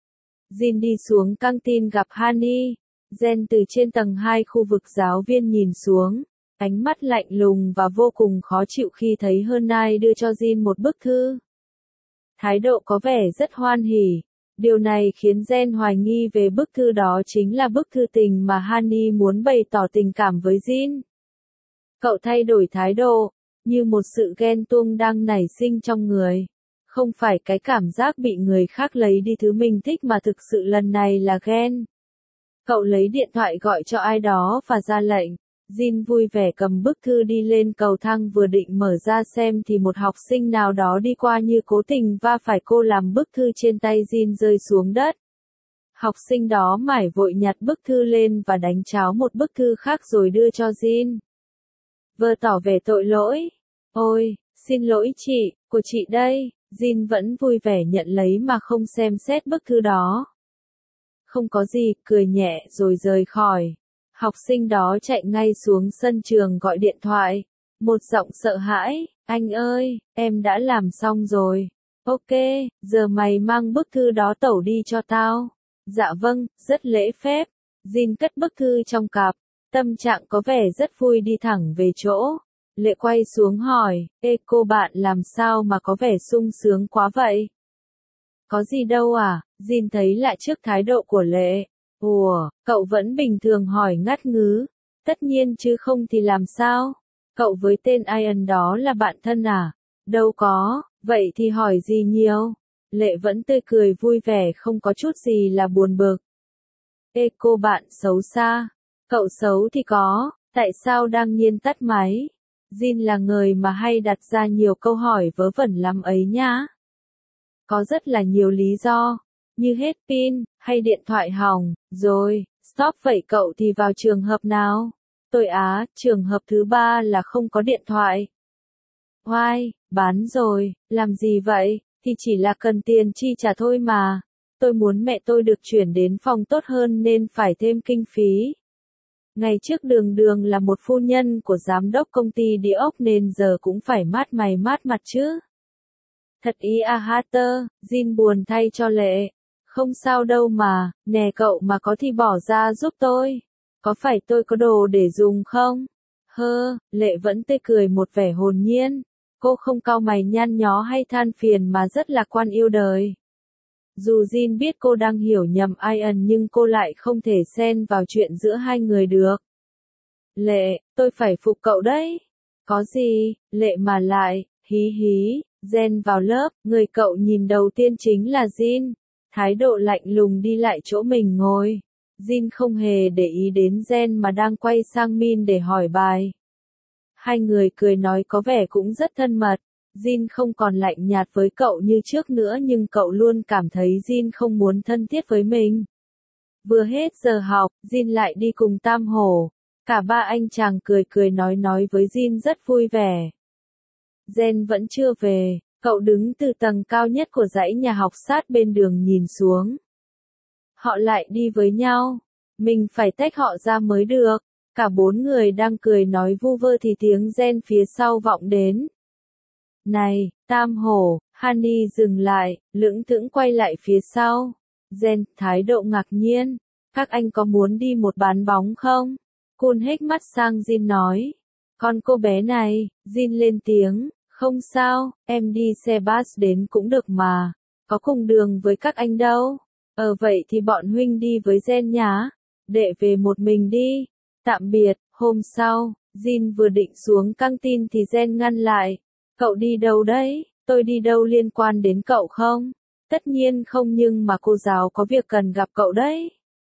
Jin đi xuống căng tin gặp Honey. Jen từ trên tầng hai khu vực giáo viên nhìn xuống, ánh mắt lạnh lùng và vô cùng khó chịu khi thấy Honey đưa cho Jin một bức thư. Thái độ có vẻ rất hoan hỉ. Điều này khiến Jen hoài nghi về bức thư đó chính là bức thư tình mà Honey muốn bày tỏ tình cảm với Jin. Cậu thay đổi thái độ, như một sự ghen tuông đang nảy sinh trong người. Không phải cái cảm giác bị người khác lấy đi thứ mình thích mà thực sự lần này là ghen. Cậu lấy điện thoại gọi cho ai đó và ra lệnh. Jin vui vẻ cầm bức thư đi lên cầu thang vừa định mở ra xem thì một học sinh nào đó đi qua như cố tình va phải cô làm bức thư trên tay Jin rơi xuống đất. Học sinh đó mải vội nhặt bức thư lên và đánh tráo một bức thư khác rồi đưa cho Jin. Vờ tỏ vẻ tội lỗi. Ôi, xin lỗi chị, của chị đây. Jin vẫn vui vẻ nhận lấy mà không xem xét bức thư đó. Không có gì, cười nhẹ rồi rời khỏi. Học sinh đó chạy ngay xuống sân trường gọi điện thoại. Một giọng sợ hãi, anh ơi, em đã làm xong rồi. Ok, giờ mày mang bức thư đó tẩu đi cho tao. Dạ vâng, rất lễ phép. Jin cất bức thư trong cặp, tâm trạng có vẻ rất vui đi thẳng về chỗ. Lệ quay xuống hỏi, ê cô bạn làm sao mà có vẻ sung sướng quá vậy? Có gì đâu à, Jin thấy lạ trước thái độ của Lệ. Ủa, cậu vẫn bình thường hỏi ngắt ngứ. Tất nhiên chứ không thì làm sao? Cậu với tên Ian đó là bạn thân à? Đâu có, vậy thì hỏi gì nhiều? Lệ vẫn tươi cười vui vẻ không có chút gì là buồn bực. Ê cô bạn xấu xa. Cậu xấu thì có, tại sao đang nhiên tắt máy? Jin là người mà hay đặt ra nhiều câu hỏi vớ vẩn lắm ấy nhá. Có rất là nhiều lý do, như hết pin, hay điện thoại hỏng, rồi, stop vậy cậu thì vào trường hợp nào? Tôi á, trường hợp thứ ba là không có điện thoại. Oai, bán rồi, làm gì vậy, thì chỉ là cần tiền chi trả thôi mà. Tôi muốn mẹ tôi được chuyển đến phòng tốt hơn nên phải thêm kinh phí. Ngày trước Đường Đường là một phu nhân của giám đốc công ty địa ốc nên giờ cũng phải mát mày mát mặt chứ. Thật ý à Hater, Jin buồn thay cho Lệ. Không sao đâu mà, nè cậu mà có thì bỏ ra giúp tôi. Có phải tôi có đồ để dùng không? Hơ, Lệ vẫn tươi cười một vẻ hồn nhiên. Cô không cau mày nhăn nhó hay than phiền mà rất lạc quan yêu đời. Dù Jin biết cô đang hiểu nhầm Ian nhưng cô lại không thể xen vào chuyện giữa hai người được. Lệ, tôi phải phục cậu đấy. Có gì, Lệ mà lại, hí hí, Jen vào lớp, người cậu nhìn đầu tiên chính là Jin. Thái độ lạnh lùng đi lại chỗ mình ngồi. Jin không hề để ý đến Jen mà đang quay sang Min để hỏi bài. Hai người cười nói có vẻ cũng rất thân mật. Jin không còn lạnh nhạt với cậu như trước nữa nhưng cậu luôn cảm thấy Jin không muốn thân thiết với mình. Vừa hết giờ học, Jin lại đi cùng Tam Hổ. Cả ba anh chàng cười cười nói nói với Jin rất vui vẻ. Jen vẫn chưa về, cậu đứng từ tầng cao nhất của dãy nhà học sát bên đường nhìn xuống. Họ lại đi với nhau, mình phải tách họ ra mới được. Cả bốn người đang cười nói vu vơ thì tiếng Jen phía sau vọng đến. Này, Tam Hổ, Honey dừng lại, lững thững quay lại phía sau. Jen, thái độ ngạc nhiên. Các anh có muốn đi một bán bóng không? Kun hếch mắt sang Jin nói. Con cô bé này, Jin lên tiếng. Không sao, em đi xe bus đến cũng được mà. Có cùng đường với các anh đâu. Ờ vậy thì bọn huynh đi với Jen nhá. Đệ về một mình đi. Tạm biệt, hôm sau, Jin vừa định xuống căng tin thì Jen ngăn lại. Cậu đi đâu đấy? Tôi đi đâu liên quan đến cậu không? Tất nhiên không nhưng mà cô giáo có việc cần gặp cậu đấy.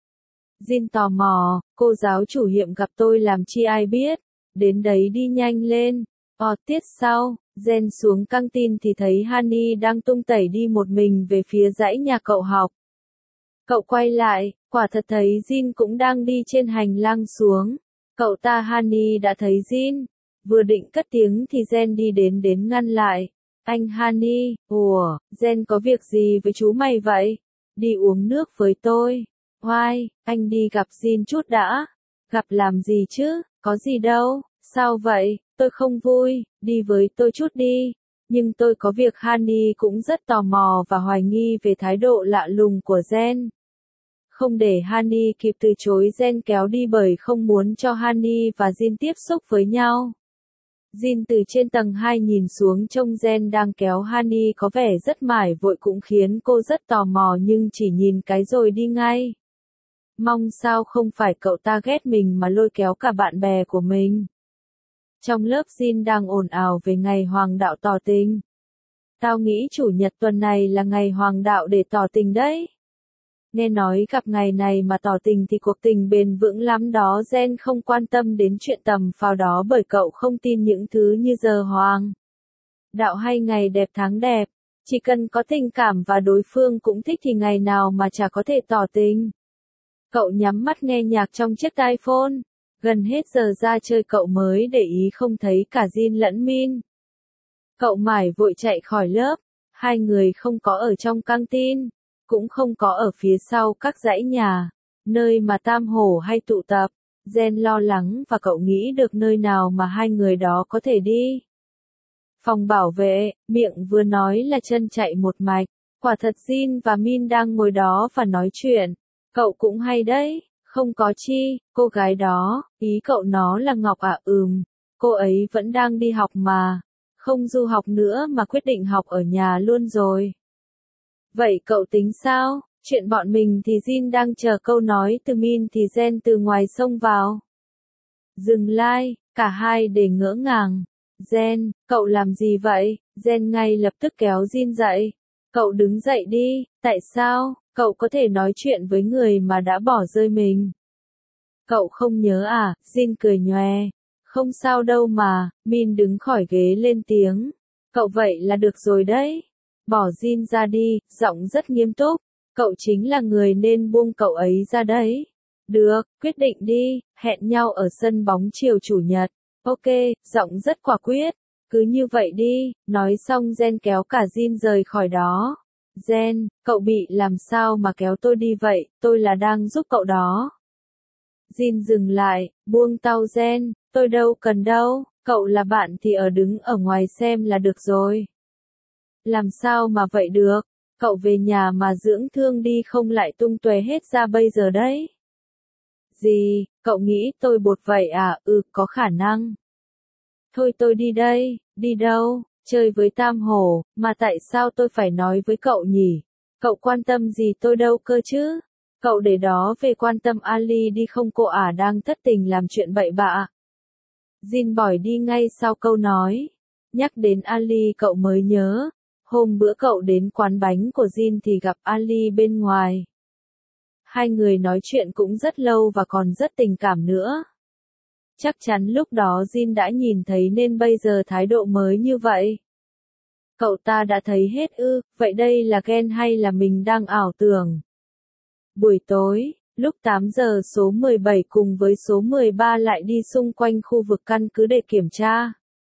Jin tò mò, cô giáo chủ nhiệm gặp tôi làm chi ai biết. Đến đấy đi nhanh lên. Ờ tiết sau, Jen xuống căng tin thì thấy Honey đang tung tẩy đi một mình về phía dãy nhà cậu học. Cậu quay lại, quả thật thấy Jin cũng đang đi trên hành lang xuống. Cậu ta Honey đã thấy Jin. Vừa định cất tiếng thì Jen đi đến đến ngăn lại. Anh Honey, ủa, Jen có việc gì với chú mày vậy? Đi uống nước với tôi. Oai, anh đi gặp Jin chút đã. Gặp làm gì chứ, có gì đâu, sao vậy, tôi không vui, đi với tôi chút đi. Nhưng tôi có việc Honey cũng rất tò mò và hoài nghi về thái độ lạ lùng của Jen. Không để Honey kịp từ chối Jen kéo đi bởi không muốn cho Honey và Jin tiếp xúc với nhau. Jin từ trên tầng hai nhìn xuống trông Jen đang kéo Honey có vẻ rất mải vội cũng khiến cô rất tò mò nhưng chỉ nhìn cái rồi đi ngay. Mong sao không phải cậu ta ghét mình mà lôi kéo cả bạn bè của mình. Trong lớp Jin đang ồn ào về ngày hoàng đạo tỏ tình. Tao nghĩ chủ nhật tuần này là ngày hoàng đạo để tỏ tình đấy. Nghe nói gặp ngày này mà tỏ tình thì cuộc tình bền vững lắm đó. Jen không quan tâm đến chuyện tầm phào đó bởi cậu không tin những thứ như giờ hoàng đạo hay ngày đẹp tháng đẹp. Chỉ cần có tình cảm và đối phương cũng thích thì ngày nào mà chả có thể tỏ tình. Cậu nhắm mắt nghe nhạc trong chiếc tai phone. Gần hết giờ ra chơi cậu mới để ý không thấy cả Jin lẫn Min. Cậu mải vội chạy khỏi lớp. Hai người không có ở trong căng tin. Cũng không có ở phía sau các dãy nhà, nơi mà Tam Hổ hay tụ tập. Jen lo lắng và cậu nghĩ được nơi nào mà hai người đó có thể đi. Phòng bảo vệ, miệng vừa nói là chân chạy một mạch. Quả thật Jin và Min đang ngồi đó và nói chuyện. Cậu cũng hay đấy, không có chi, cô gái đó, ý cậu nó là Ngọc à? Ừm, cô ấy vẫn đang đi học mà. Không du học nữa mà quyết định học ở nhà luôn rồi. Vậy cậu tính sao? Chuyện bọn mình thì Jin đang chờ câu nói từ Min thì Jen từ ngoài xông vào. Dừng like, cả hai đều ngỡ ngàng. Jen, cậu làm gì vậy? Jen ngay lập tức kéo Jin dậy. Cậu đứng dậy đi, tại sao? Cậu có thể nói chuyện với người mà đã bỏ rơi mình. Cậu không nhớ à? Jin cười nhòe. Không sao đâu mà, Min đứng khỏi ghế lên tiếng. Cậu vậy là được rồi đấy. Bỏ Jin ra đi, giọng rất nghiêm túc. Cậu chính là người nên buông cậu ấy ra đấy. Được, quyết định đi, hẹn nhau ở sân bóng chiều chủ nhật. Ok, giọng rất quả quyết. Cứ như vậy đi, nói xong Jen kéo cả Jin rời khỏi đó. Jen, cậu bị làm sao mà kéo tôi đi vậy, tôi là đang giúp cậu đó. Jin dừng lại, buông tao Jen, tôi đâu cần đâu, cậu là bạn thì ở đứng ở ngoài xem là được rồi. Làm sao mà vậy được, cậu về nhà mà dưỡng thương đi không lại tung tóe hết ra bây giờ đấy. Gì, cậu nghĩ tôi bột vậy à? Ừ, có khả năng. Thôi tôi đi đây, đi đâu, chơi với Tam Hổ, mà tại sao tôi phải nói với cậu nhỉ? Cậu quan tâm gì tôi đâu cơ chứ? Cậu để đó về quan tâm Ali đi không cô ả đang thất tình làm chuyện bậy bạ. Jin bỏ đi ngay sau câu nói. Nhắc đến Ali cậu mới nhớ, hôm bữa cậu đến quán bánh của Jin thì gặp Ali bên ngoài. Hai người nói chuyện cũng rất lâu và còn rất tình cảm nữa. Chắc chắn lúc đó Jin đã nhìn thấy nên bây giờ thái độ mới như vậy. Cậu ta đã thấy hết ư, vậy đây là ghen hay là mình đang ảo tưởng? Buổi tối, lúc tám giờ số mười bảy cùng với số mười ba lại đi xung quanh khu vực căn cứ để kiểm tra.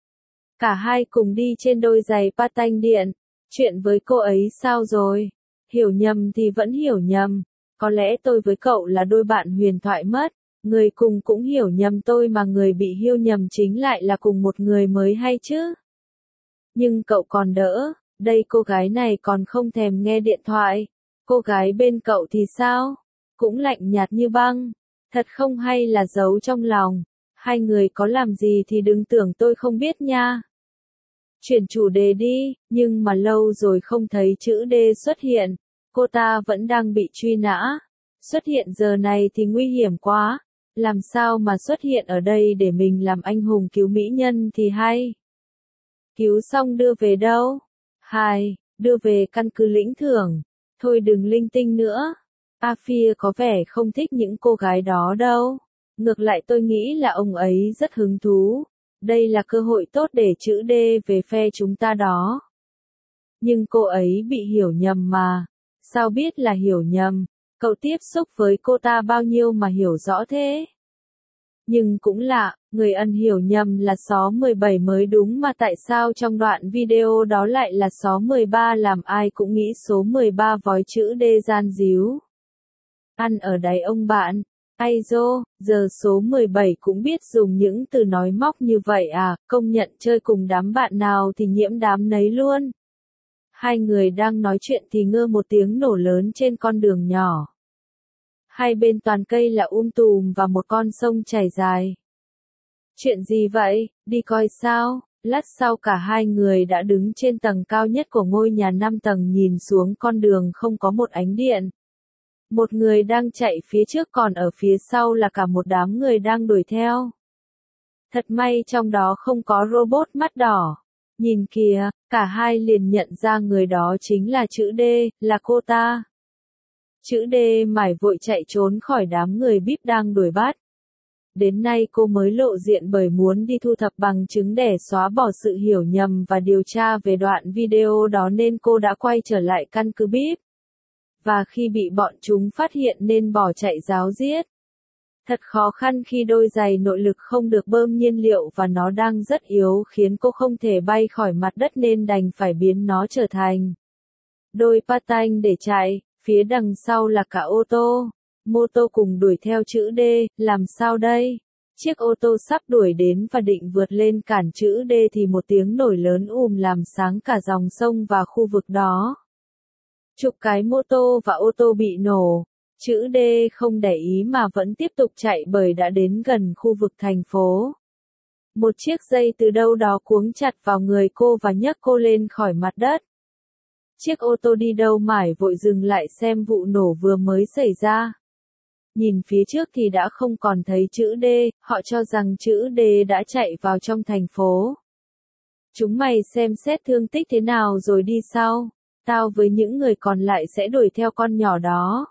Cả hai cùng đi trên đôi giày patin điện. Chuyện với cô ấy sao rồi? Hiểu nhầm thì vẫn hiểu nhầm. Có lẽ tôi với cậu là đôi bạn huyền thoại mất. Người cùng cũng hiểu nhầm tôi mà người bị hiểu nhầm chính lại là cùng một người mới hay chứ. Nhưng cậu còn đỡ, đây cô gái này còn không thèm nghe điện thoại. Cô gái bên cậu thì sao? Cũng lạnh nhạt như băng. Thật không hay là giấu trong lòng. Hai người có làm gì thì đừng tưởng tôi không biết nha. Chuyển chủ đề đi, nhưng mà lâu rồi không thấy chữ D xuất hiện. Cô ta vẫn đang bị truy nã. Xuất hiện giờ này thì nguy hiểm quá. Làm sao mà xuất hiện ở đây để mình làm anh hùng cứu mỹ nhân thì hay. Cứu xong đưa về đâu? Hai, đưa về căn cứ lĩnh thưởng. Thôi đừng linh tinh nữa. Afia có vẻ không thích những cô gái đó đâu. Ngược lại tôi nghĩ là ông ấy rất hứng thú. Đây là cơ hội tốt để chữ D về phe chúng ta đó. Nhưng cô ấy bị hiểu nhầm mà. Sao biết là hiểu nhầm? Cậu tiếp xúc với cô ta bao nhiêu mà hiểu rõ thế? Nhưng cũng lạ, người ân hiểu nhầm là số mười bảy mới đúng mà tại sao trong đoạn video đó lại là số mười ba làm ai cũng nghĩ số mười ba vói chữ D gian díu. Ăn ở đáy ông bạn. Ai dô, giờ số mười bảy cũng biết dùng những từ nói móc như vậy à, công nhận chơi cùng đám bạn nào thì nhiễm đám nấy luôn. Hai người đang nói chuyện thì ngơ một tiếng nổ lớn trên con đường nhỏ. Hai bên toàn cây là um tùm và một con sông chảy dài. Chuyện gì vậy, đi coi sao? Lát sau cả hai người đã đứng trên tầng cao nhất của ngôi nhà năm tầng nhìn xuống con đường không có một ánh điện. Một người đang chạy phía trước còn ở phía sau là cả một đám người đang đuổi theo. Thật may trong đó không có robot mắt đỏ. Nhìn kìa, cả hai liền nhận ra người đó chính là chữ D, là cô ta. Chữ D mải vội chạy trốn khỏi đám người bíp đang đuổi bắt. Đến nay cô mới lộ diện bởi muốn đi thu thập bằng chứng để xóa bỏ sự hiểu nhầm và điều tra về đoạn video đó nên cô đã quay trở lại căn cứ bíp. Và khi bị bọn chúng phát hiện nên bỏ chạy ráo riết. Thật khó khăn khi đôi giày nội lực không được bơm nhiên liệu và nó đang rất yếu khiến cô không thể bay khỏi mặt đất nên đành phải biến nó trở thành đôi patin để chạy, phía đằng sau là cả ô tô. Mô tô cùng đuổi theo chữ D, làm sao đây? Chiếc ô tô sắp đuổi đến và định vượt lên cản chữ D thì một tiếng nổi lớn ùm làm sáng cả dòng sông và khu vực đó. Chục cái mô tô và ô tô bị nổ. Chữ D không để ý mà vẫn tiếp tục chạy bởi đã đến gần khu vực thành phố. Một chiếc dây từ đâu đó cuống chặt vào người cô và nhấc cô lên khỏi mặt đất. Chiếc ô tô đi đâu mải vội dừng lại xem vụ nổ vừa mới xảy ra. Nhìn phía trước thì đã không còn thấy chữ D, họ cho rằng chữ D đã chạy vào trong thành phố. Chúng mày xem xét thương tích thế nào rồi đi sau. Tao với những người còn lại sẽ đuổi theo con nhỏ đó.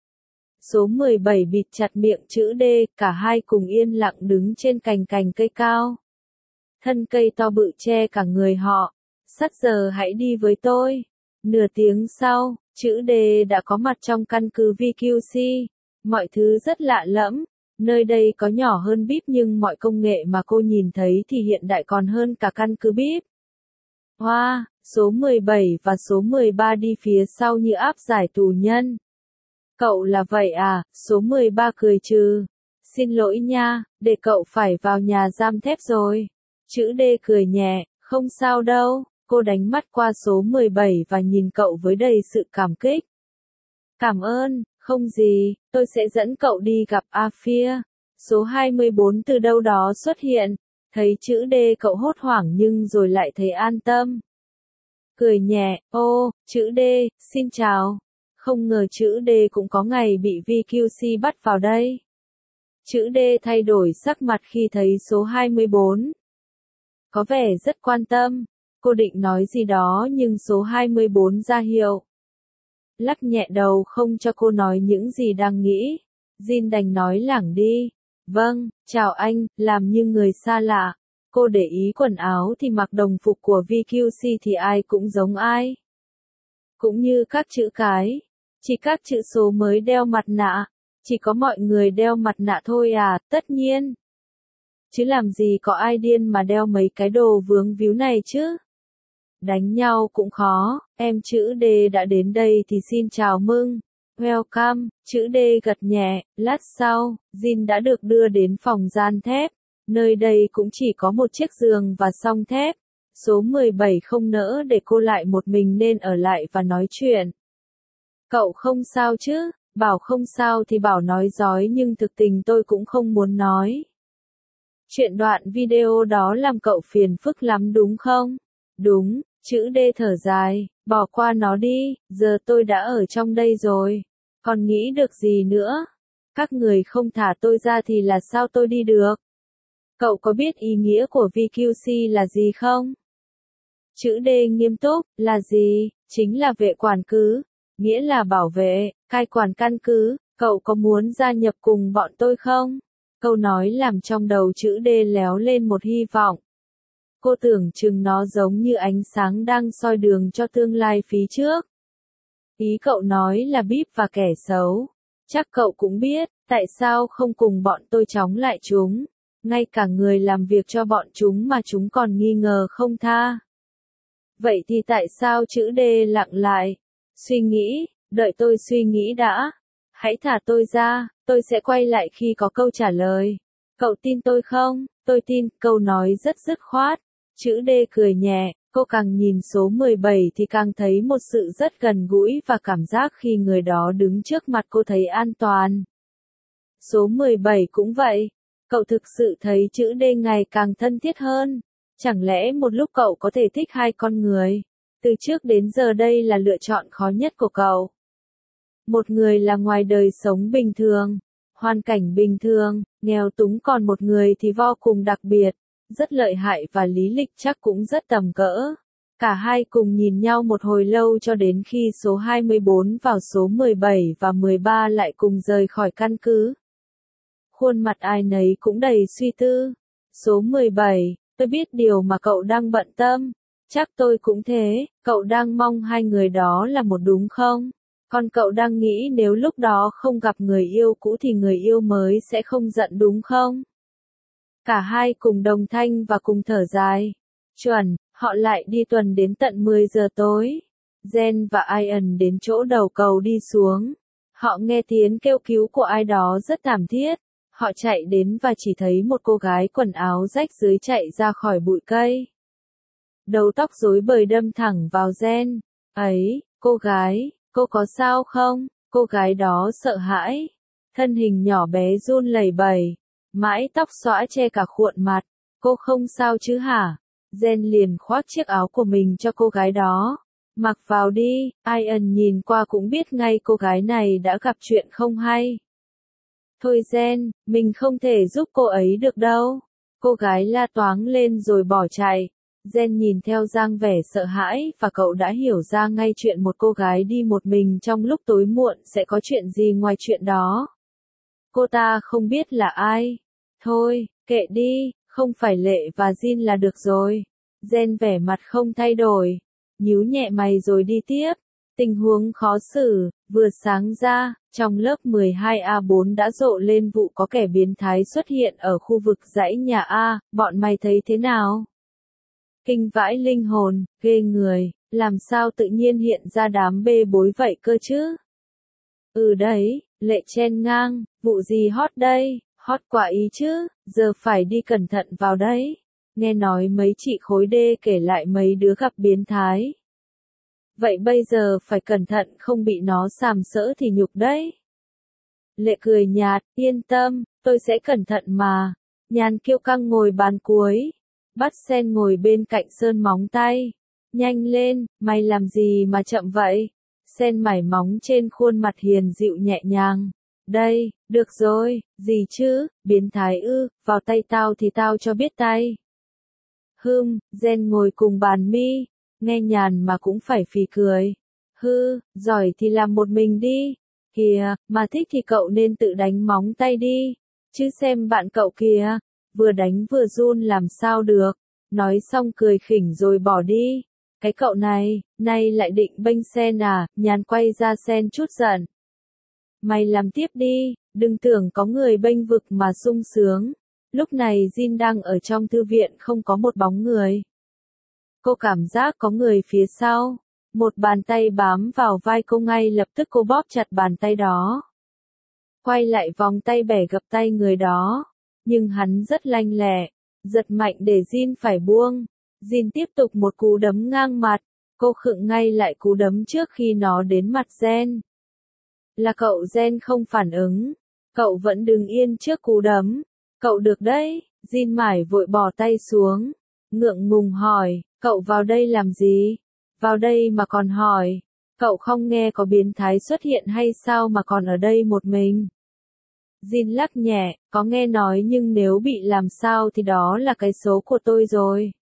Số mười bảy bịt chặt miệng chữ D, cả hai cùng yên lặng đứng trên cành cành cây cao. Thân cây to bự che cả người họ. Sắt giờ hãy đi với tôi. Nửa tiếng sau, chữ D đã có mặt trong căn cứ vê quy xê. Mọi thứ rất lạ lẫm. Nơi đây có nhỏ hơn bíp nhưng mọi công nghệ mà cô nhìn thấy thì hiện đại còn hơn cả căn cứ bíp. Hoa, wow, số mười bảy và số mười ba đi phía sau như áp giải tù nhân. Cậu là vậy à? Số mười ba cười trừ. Xin lỗi nha, để cậu phải vào nhà giam thép rồi. Chữ D cười nhẹ, không sao đâu. Cô đánh mắt qua số mười bảy và nhìn cậu với đầy sự cảm kích. Cảm ơn, không gì, tôi sẽ dẫn cậu đi gặp Afia. Số hai mươi bốn từ đâu đó xuất hiện. Thấy chữ D cậu hốt hoảng nhưng rồi lại thấy an tâm. Cười nhẹ, ô, chữ D, xin chào. Không ngờ chữ D cũng có ngày bị vê quy xê bắt vào đây. Chữ D thay đổi sắc mặt khi thấy số hai mươi bốn. Có vẻ rất quan tâm. Cô định nói gì đó nhưng số hai mươi bốn ra hiệu. Lắc nhẹ đầu không cho cô nói những gì đang nghĩ. Jin đành nói lảng đi. Vâng, chào anh, làm như người xa lạ. Cô để ý quần áo thì mặc đồng phục của vê quy xê thì ai cũng giống ai. Cũng như các chữ cái. Chỉ các chữ số mới đeo mặt nạ. Chỉ có mọi người đeo mặt nạ thôi à, tất nhiên. Chứ làm gì có ai điên mà đeo mấy cái đồ vướng víu này chứ. Đánh nhau cũng khó, em chữ D đã đến đây thì xin chào mừng. Welcome, chữ D gật nhẹ, lát sau, Jin đã được đưa đến phòng gian thép. Nơi đây cũng chỉ có một chiếc giường và xong thép. Số mười bảy không nỡ để cô lại một mình nên ở lại và nói chuyện. Cậu không sao chứ? Bảo không sao thì bảo nói dối nhưng thực tình tôi cũng không muốn nói. Chuyện đoạn video đó làm cậu phiền phức lắm đúng không? Đúng, chữ D thở dài, bỏ qua nó đi, giờ tôi đã ở trong đây rồi. Còn nghĩ được gì nữa? Các người không thả tôi ra thì là sao tôi đi được? Cậu có biết ý nghĩa của vê quy xê là gì không? Chữ D nghiêm túc, là gì? Chính là vệ quản cứ, nghĩa là bảo vệ, cai quản căn cứ. Cậu có muốn gia nhập cùng bọn tôi không? Câu nói làm trong đầu chữ D léo lên một hy vọng. Cô tưởng chừng nó giống như ánh sáng đang soi đường cho tương lai phía trước. Ý cậu nói là bíp và kẻ xấu. Chắc cậu cũng biết, tại sao không cùng bọn tôi chống lại chúng. Ngay cả người làm việc cho bọn chúng mà chúng còn nghi ngờ không tha. Vậy thì tại sao chữ D lặng lại? Suy nghĩ, đợi tôi suy nghĩ đã. Hãy thả tôi ra, tôi sẽ quay lại khi có câu trả lời. Cậu tin tôi không? Tôi tin, câu nói rất dứt khoát. Chữ D cười nhẹ, cô càng nhìn số mười bảy thì càng thấy một sự rất gần gũi và cảm giác khi người đó đứng trước mặt cô thấy an toàn. Số mười bảy cũng vậy. Cậu thực sự thấy chữ D ngày càng thân thiết hơn. Chẳng lẽ một lúc cậu có thể thích hai con người? Từ trước đến giờ đây là lựa chọn khó nhất của cậu. Một người là ngoài đời sống bình thường, hoàn cảnh bình thường, nghèo túng, còn một người thì vô cùng đặc biệt, rất lợi hại và lý lịch chắc cũng rất tầm cỡ. Cả hai cùng nhìn nhau một hồi lâu cho đến khi số hai mươi bốn vào số mười bảy và mười ba lại cùng rời khỏi căn cứ. Khuôn mặt ai nấy cũng đầy suy tư. Số mười bảy, tôi biết điều mà cậu đang bận tâm. Chắc tôi cũng thế, cậu đang mong hai người đó là một đúng không? Còn cậu đang nghĩ nếu lúc đó không gặp người yêu cũ thì người yêu mới sẽ không giận đúng không? Cả hai cùng đồng thanh và cùng thở dài. Chuẩn, họ lại đi tuần đến tận mười giờ tối. Jen và Ian đến chỗ đầu cầu đi xuống. Họ nghe tiếng kêu cứu của ai đó rất thảm thiết. Họ chạy đến và chỉ thấy một cô gái quần áo rách rưới chạy ra khỏi bụi cây. Đầu tóc rối bời đâm thẳng vào Jen. Ấy, cô gái, cô có sao không? Cô gái đó sợ hãi. Thân hình nhỏ bé run lẩy bẩy. Mái tóc xõa che cả khuôn mặt. Cô không sao chứ hả? Jen liền khoác chiếc áo của mình cho cô gái đó. Mặc vào đi, Ian nhìn qua cũng biết ngay cô gái này đã gặp chuyện không hay. Thôi Jen, mình không thể giúp cô ấy được đâu. Cô gái la toáng lên rồi bỏ chạy. Jen nhìn theo dáng vẻ sợ hãi và cậu đã hiểu ra ngay chuyện một cô gái đi một mình trong lúc tối muộn sẽ có chuyện gì ngoài chuyện đó. Cô ta không biết là ai. Thôi, kệ đi, không phải Lệ và Jin là được rồi. Jen vẻ mặt không thay đổi. Nhíu nhẹ mày rồi đi tiếp. Tình huống khó xử, vừa sáng ra, trong lớp mười hai A bốn đã rộ lên vụ có kẻ biến thái xuất hiện ở khu vực dãy nhà A, bọn mày thấy thế nào? Kinh vãi linh hồn, ghê người, làm sao tự nhiên hiện ra đám bê bối vậy cơ chứ? Ừ đấy, Lệ chen ngang, vụ gì hot đây, hot quả ý chứ, giờ phải đi cẩn thận vào đấy. Nghe nói mấy chị khối D kể lại mấy đứa gặp biến thái. Vậy bây giờ phải cẩn thận không bị nó sàm sỡ thì nhục đấy. Lệ cười nhạt, yên tâm, tôi sẽ cẩn thận mà. Nhàn kiêu căng ngồi bàn cuối. Bắt sen ngồi bên cạnh sơn móng tay. Nhanh lên, mày làm gì mà chậm vậy? Sen mải móng trên khuôn mặt hiền dịu nhẹ nhàng. Đây, được rồi, gì chứ, biến thái ư, vào tay tao thì tao cho biết tay. Hừm, Jen ngồi cùng bàn mi, nghe nhàn mà cũng phải phì cười. Hư, giỏi thì làm một mình đi. Kìa, mà thích thì cậu nên tự đánh móng tay đi. Chứ xem bạn cậu kìa, vừa đánh vừa run làm sao được. Nói xong cười khỉnh rồi bỏ đi. Cái cậu này, nay lại định bênh Sen à, nhàn quay ra Sen chút giận. Mày làm tiếp đi, đừng tưởng có người bênh vực mà sung sướng. Lúc này Jin đang ở trong thư viện không có một bóng người. Cô cảm giác có người phía sau. Một bàn tay bám vào vai cô ngay lập tức cô bóp chặt bàn tay đó. Quay lại vòng tay bẻ gập tay người đó. Nhưng hắn rất lanh lẹ. Giật mạnh để Jin phải buông. Jin tiếp tục một cú đấm ngang mặt. Cô khựng ngay lại cú đấm trước khi nó đến mặt Jen. Là cậu Jen không phản ứng. Cậu vẫn đứng yên trước cú đấm. Cậu được đấy, Jin mải vội bỏ tay xuống. Ngượng ngùng hỏi, cậu vào đây làm gì? Vào đây mà còn hỏi. Cậu không nghe có biến thái xuất hiện hay sao mà còn ở đây một mình? Jin lắc nhẹ, có nghe nói nhưng nếu bị làm sao thì đó là cái số của tôi rồi.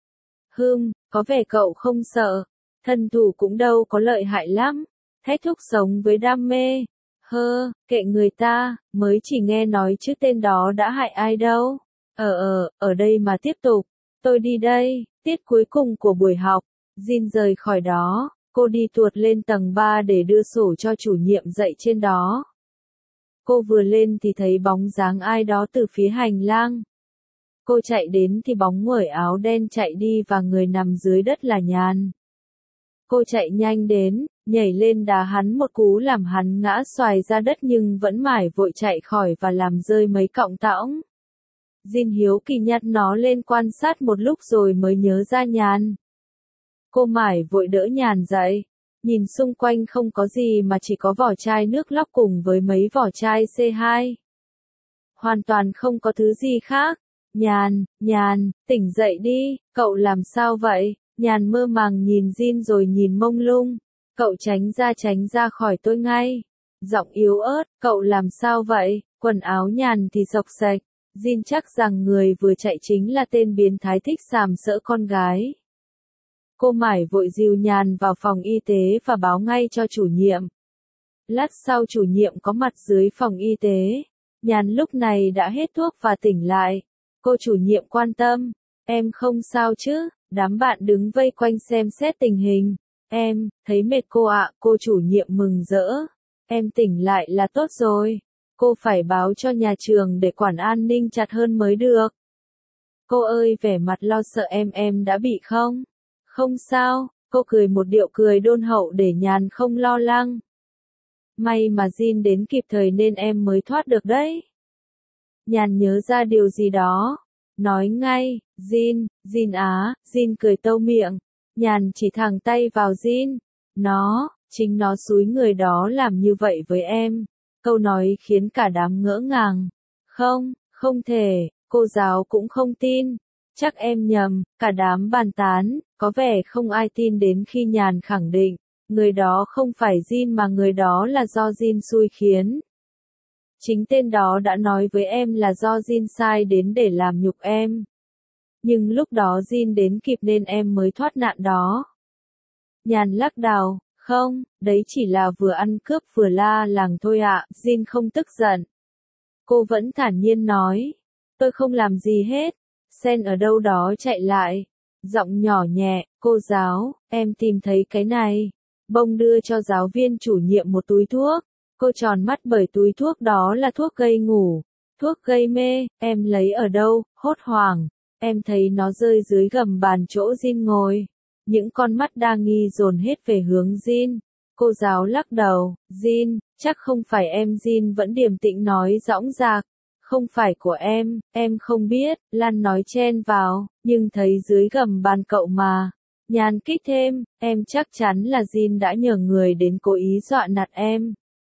Hừm, có vẻ cậu không sợ. Thân thủ cũng đâu có lợi hại lắm. Thách thúc sống với đam mê. Hơ, kệ người ta, mới chỉ nghe nói chứ tên đó đã hại ai đâu. Ờ ờ, ở đây mà tiếp tục. Tôi đi đây, tiết cuối cùng của buổi học. Jin rời khỏi đó, cô đi tuột lên tầng ba để đưa sổ cho chủ nhiệm dạy trên đó. Cô vừa lên thì thấy bóng dáng ai đó từ phía hành lang. Cô chạy đến thì bóng người áo đen chạy đi và người nằm dưới đất là Nhàn. Cô chạy nhanh đến, nhảy lên đá hắn một cú làm hắn ngã xoài ra đất nhưng vẫn mải vội chạy khỏi và làm rơi mấy cọng tãng. Jin hiếu kỳ nhặt nó lên quan sát một lúc rồi mới nhớ ra Nhàn. Cô mải vội đỡ Nhàn dậy. Nhìn xung quanh không có gì mà chỉ có vỏ chai nước lóc cùng với mấy vỏ chai C hai. Hoàn toàn không có thứ gì khác. Nhàn, Nhàn, tỉnh dậy đi, cậu làm sao vậy? Nhàn mơ màng nhìn Jin rồi nhìn mông lung. Cậu tránh ra tránh ra khỏi tôi ngay. Giọng yếu ớt, cậu làm sao vậy? Quần áo Nhàn thì xộc xệch. Jin chắc rằng người vừa chạy chính là tên biến thái thích sàm sỡ con gái. Cô mải vội dìu Nhàn vào phòng y tế và báo ngay cho chủ nhiệm. Lát sau chủ nhiệm có mặt dưới phòng y tế. Nhàn lúc này đã hết thuốc và tỉnh lại. Cô chủ nhiệm quan tâm. Em không sao chứ? Đám bạn đứng vây quanh xem xét tình hình. Em, thấy mệt cô ạ, cô chủ nhiệm mừng rỡ. Em tỉnh lại là tốt rồi. Cô phải báo cho nhà trường để quản an ninh chặt hơn mới được. Cô ơi, vẻ mặt lo sợ em em đã bị không? Không sao, cô cười một điệu cười đôn hậu để Nhàn không lo lắng. may mà Jin đến kịp thời nên em mới thoát được đấy. Nhàn nhớ ra điều gì đó. Nói ngay, Jin, Jin á, Jin cười tâu miệng. Nhàn chỉ thẳng tay vào Jin. Nó, chính nó xúi người đó làm như vậy với em. Câu nói khiến cả đám ngỡ ngàng. Không, không thể, cô giáo cũng không tin. Chắc em nhầm, cả đám bàn tán, có vẻ không ai tin đến khi Nhàn khẳng định. Người đó không phải Jin mà người đó là do Jin xui khiến. Chính tên đó đã nói với em là do Jin sai đến để làm nhục em. Nhưng lúc đó Jin đến kịp nên em mới thoát nạn đó. Nhàn lắc đầu, không, đấy chỉ là vừa ăn cướp vừa la làng thôi ạ, à. Jin không tức giận. Cô vẫn thản nhiên nói, tôi không làm gì hết. Sen ở đâu đó chạy lại. Giọng nhỏ nhẹ, cô giáo, em tìm thấy cái này. Bông đưa cho giáo viên chủ nhiệm một túi thuốc. Cô tròn mắt bởi túi thuốc đó là thuốc gây ngủ. Thuốc gây mê, em lấy ở đâu, hốt hoảng. Em thấy nó rơi dưới gầm bàn chỗ Jin ngồi. Những con mắt đa nghi dồn hết về hướng Jin. Cô giáo lắc đầu, Jin, chắc không phải em. Jin vẫn điềm tĩnh nói dõng dạc. Không phải của em, em không biết, Lan nói chen vào, nhưng thấy dưới gầm bàn cậu mà. Nhàn kích thêm, em chắc chắn là Jin đã nhờ người đến cố ý dọa nạt em.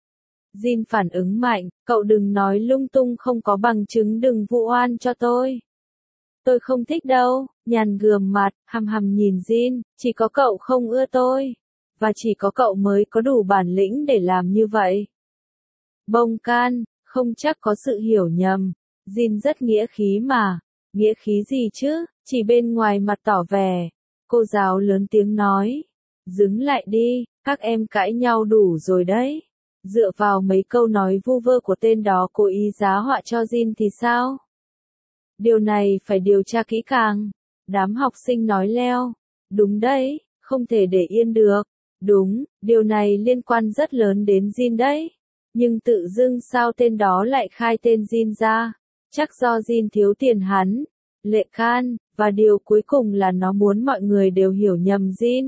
Jin phản ứng mạnh, cậu đừng nói lung tung, không có bằng chứng đừng vu oan cho tôi. Tôi không thích đâu, Nhàn gườm mặt, hằm hằm nhìn Jin, chỉ có cậu không ưa tôi. Và chỉ có cậu mới có đủ bản lĩnh để làm như vậy. Bông can, không chắc có sự hiểu nhầm. Jin rất nghĩa khí mà. Nghĩa khí gì chứ, chỉ bên ngoài mặt tỏ vẻ. Cô giáo lớn tiếng nói. Dừng lại đi, các em cãi nhau đủ rồi đấy. Dựa vào mấy câu nói vu vơ của tên đó cố ý giá họa cho Jin thì sao? Điều này phải điều tra kỹ càng. Đám học sinh nói leo. Đúng đấy, không thể để yên được. Đúng, điều này liên quan rất lớn đến Jin đấy. Nhưng tự dưng sao tên đó lại khai tên Jin ra? Chắc do Jin thiếu tiền hắn. Lệ can, và điều cuối cùng là nó muốn mọi người đều hiểu nhầm Jin.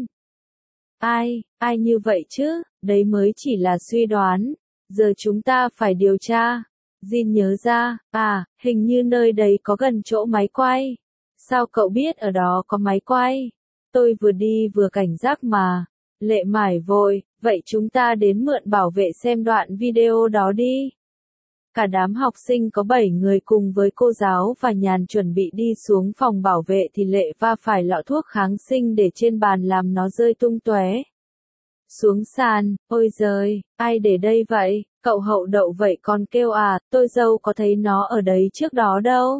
Ai, ai như vậy chứ, đấy mới chỉ là suy đoán. Giờ chúng ta phải điều tra. Jin nhớ ra, à, hình như nơi đấy có gần chỗ máy quay. Sao cậu biết ở đó có máy quay? Tôi vừa đi vừa cảnh giác mà. Lệ mải vội, vậy chúng ta đến mượn bảo vệ xem đoạn video đó đi. Cả đám học sinh có bảy người cùng với cô giáo và Nhàn chuẩn bị đi xuống phòng bảo vệ thì Lệ va phải lọ thuốc kháng sinh để trên bàn làm nó rơi tung tóe. Xuống sàn, ôi giời, ai để đây vậy, cậu hậu đậu vậy còn kêu à, tôi dâu có thấy nó ở đấy trước đó đâu.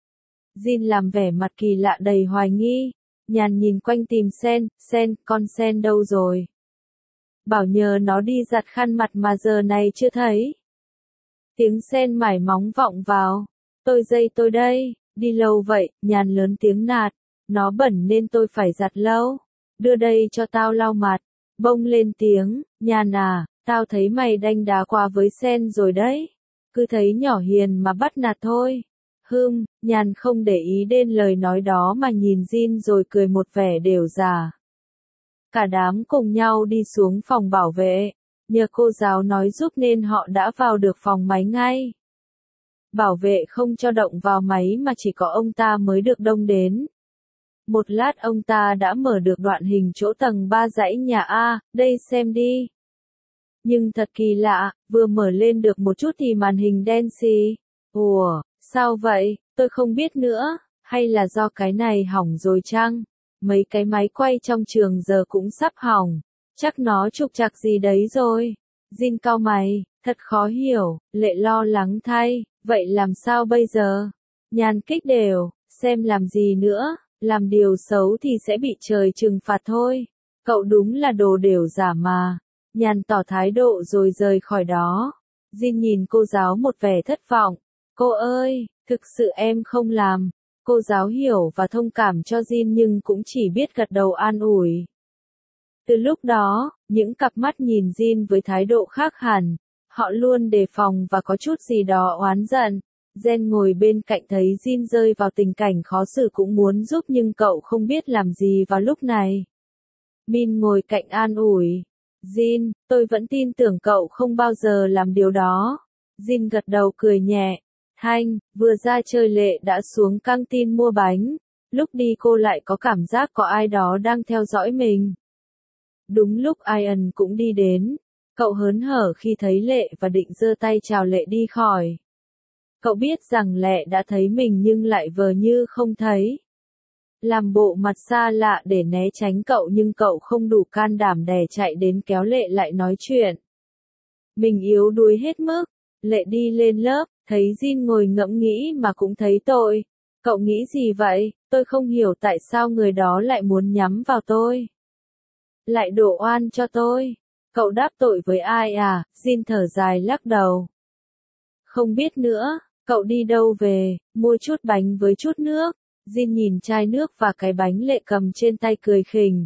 Jin làm vẻ mặt kỳ lạ đầy hoài nghi. Nhàn nhìn quanh tìm Sen, Sen, con Sen đâu rồi? Bảo nhờ nó đi giặt khăn mặt mà giờ này chưa thấy. Tiếng Sen mải móng vọng vào. Tôi dây tôi đây, đi lâu vậy, Nhàn lớn tiếng nạt. Nó bẩn nên tôi phải giặt lâu. Đưa đây cho tao lau mặt. Bông lên tiếng, Nhàn à, tao thấy mày đanh đá qua với Sen rồi đấy. Cứ thấy nhỏ hiền mà bắt nạt thôi. Hừm, Nhàn không để ý đến lời nói đó mà nhìn Jin rồi cười một vẻ đều già. Cả đám cùng nhau đi xuống phòng bảo vệ. Nhờ cô giáo nói giúp nên họ đã vào được phòng máy ngay. Bảo vệ không cho động vào máy mà chỉ có ông ta mới được đông đến. Một lát ông ta đã mở được đoạn hình chỗ tầng ba dãy nhà A, đây xem đi. Nhưng thật kỳ lạ, vừa mở lên được một chút thì màn hình đen xì. Ủa, sao vậy, tôi không biết nữa, hay là do cái này hỏng rồi chăng? Mấy cái máy quay trong trường giờ cũng sắp hỏng, chắc nó trục trặc gì đấy rồi. Jin cau mày, thật khó hiểu, Lệ lo lắng thay, vậy làm sao bây giờ? Nhàn kích đều, xem làm gì nữa, làm điều xấu thì sẽ bị trời trừng phạt thôi. Cậu đúng là đồ đều giả mà. Nhàn tỏ thái độ rồi rời khỏi đó. Jin nhìn cô giáo một vẻ thất vọng. Cô ơi, thực sự em không làm. Cô giáo hiểu và thông cảm cho Jin nhưng cũng chỉ biết gật đầu an ủi. Từ lúc đó, những cặp mắt nhìn Jin với thái độ khác hẳn. Họ luôn đề phòng và có chút gì đó oán giận. Jen ngồi bên cạnh thấy Jin rơi vào tình cảnh khó xử cũng muốn giúp nhưng cậu không biết làm gì vào lúc này. Min ngồi cạnh an ủi. Jin, tôi vẫn tin tưởng cậu không bao giờ làm điều đó. Jin gật đầu cười nhẹ. Thanh, vừa ra chơi Lệ đã xuống căng tin mua bánh. Lúc đi cô lại có cảm giác có ai đó đang theo dõi mình. Đúng lúc Ian cũng đi đến. Cậu hớn hở khi thấy Lệ và định giơ tay chào Lệ đi khỏi. Cậu biết rằng Lệ đã thấy mình nhưng lại vờ như không thấy. Làm bộ mặt xa lạ để né tránh cậu nhưng cậu không đủ can đảm đè chạy đến kéo Lệ lại nói chuyện. Mình yếu đuối hết mức. Lệ đi lên lớp, thấy Jin ngồi ngẫm nghĩ mà cũng thấy tội. Cậu nghĩ gì vậy? Tôi không hiểu tại sao người đó lại muốn nhắm vào tôi. Lại đổ oan cho tôi. Cậu đáp tội với ai à? Jin thở dài lắc đầu. Không biết nữa, cậu đi đâu về, mua chút bánh với chút nước. Jin nhìn chai nước và cái bánh Lệ cầm trên tay cười khỉnh.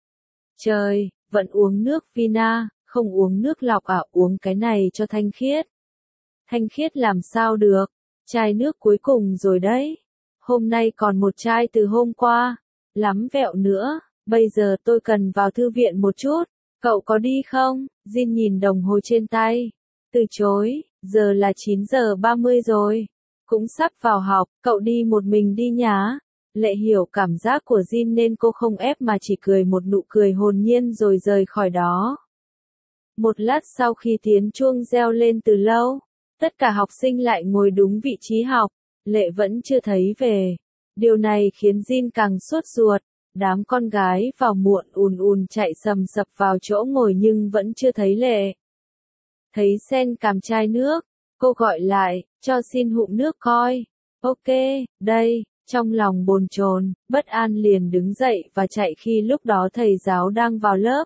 Trời, vẫn uống nước Vina, không uống nước lọc à, uống cái này cho thanh khiết. Thanh khiết làm sao được, chai nước cuối cùng rồi đấy. Hôm nay còn một chai từ hôm qua, lắm vẹo nữa, bây giờ tôi cần vào thư viện một chút, cậu có đi không? Jin nhìn đồng hồ trên tay, từ chối, giờ là chín giờ ba mươi rồi, cũng sắp vào học, cậu đi một mình đi nhá. Lệ hiểu cảm giác của Jin nên cô không ép mà chỉ cười một nụ cười hồn nhiên rồi rời khỏi đó. Một lát sau khi tiếng chuông reo lên từ lâu, tất cả học sinh lại ngồi đúng vị trí học, Lệ vẫn chưa thấy về. Điều này khiến Jin càng sốt ruột, đám con gái vào muộn ùn ùn chạy sầm sập vào chỗ ngồi nhưng vẫn chưa thấy Lệ. Thấy Sen cầm chai nước, cô gọi lại, cho xin hụm nước coi. Ok, đây, trong lòng bồn chồn, bất an liền đứng dậy và chạy khi lúc đó thầy giáo đang vào lớp.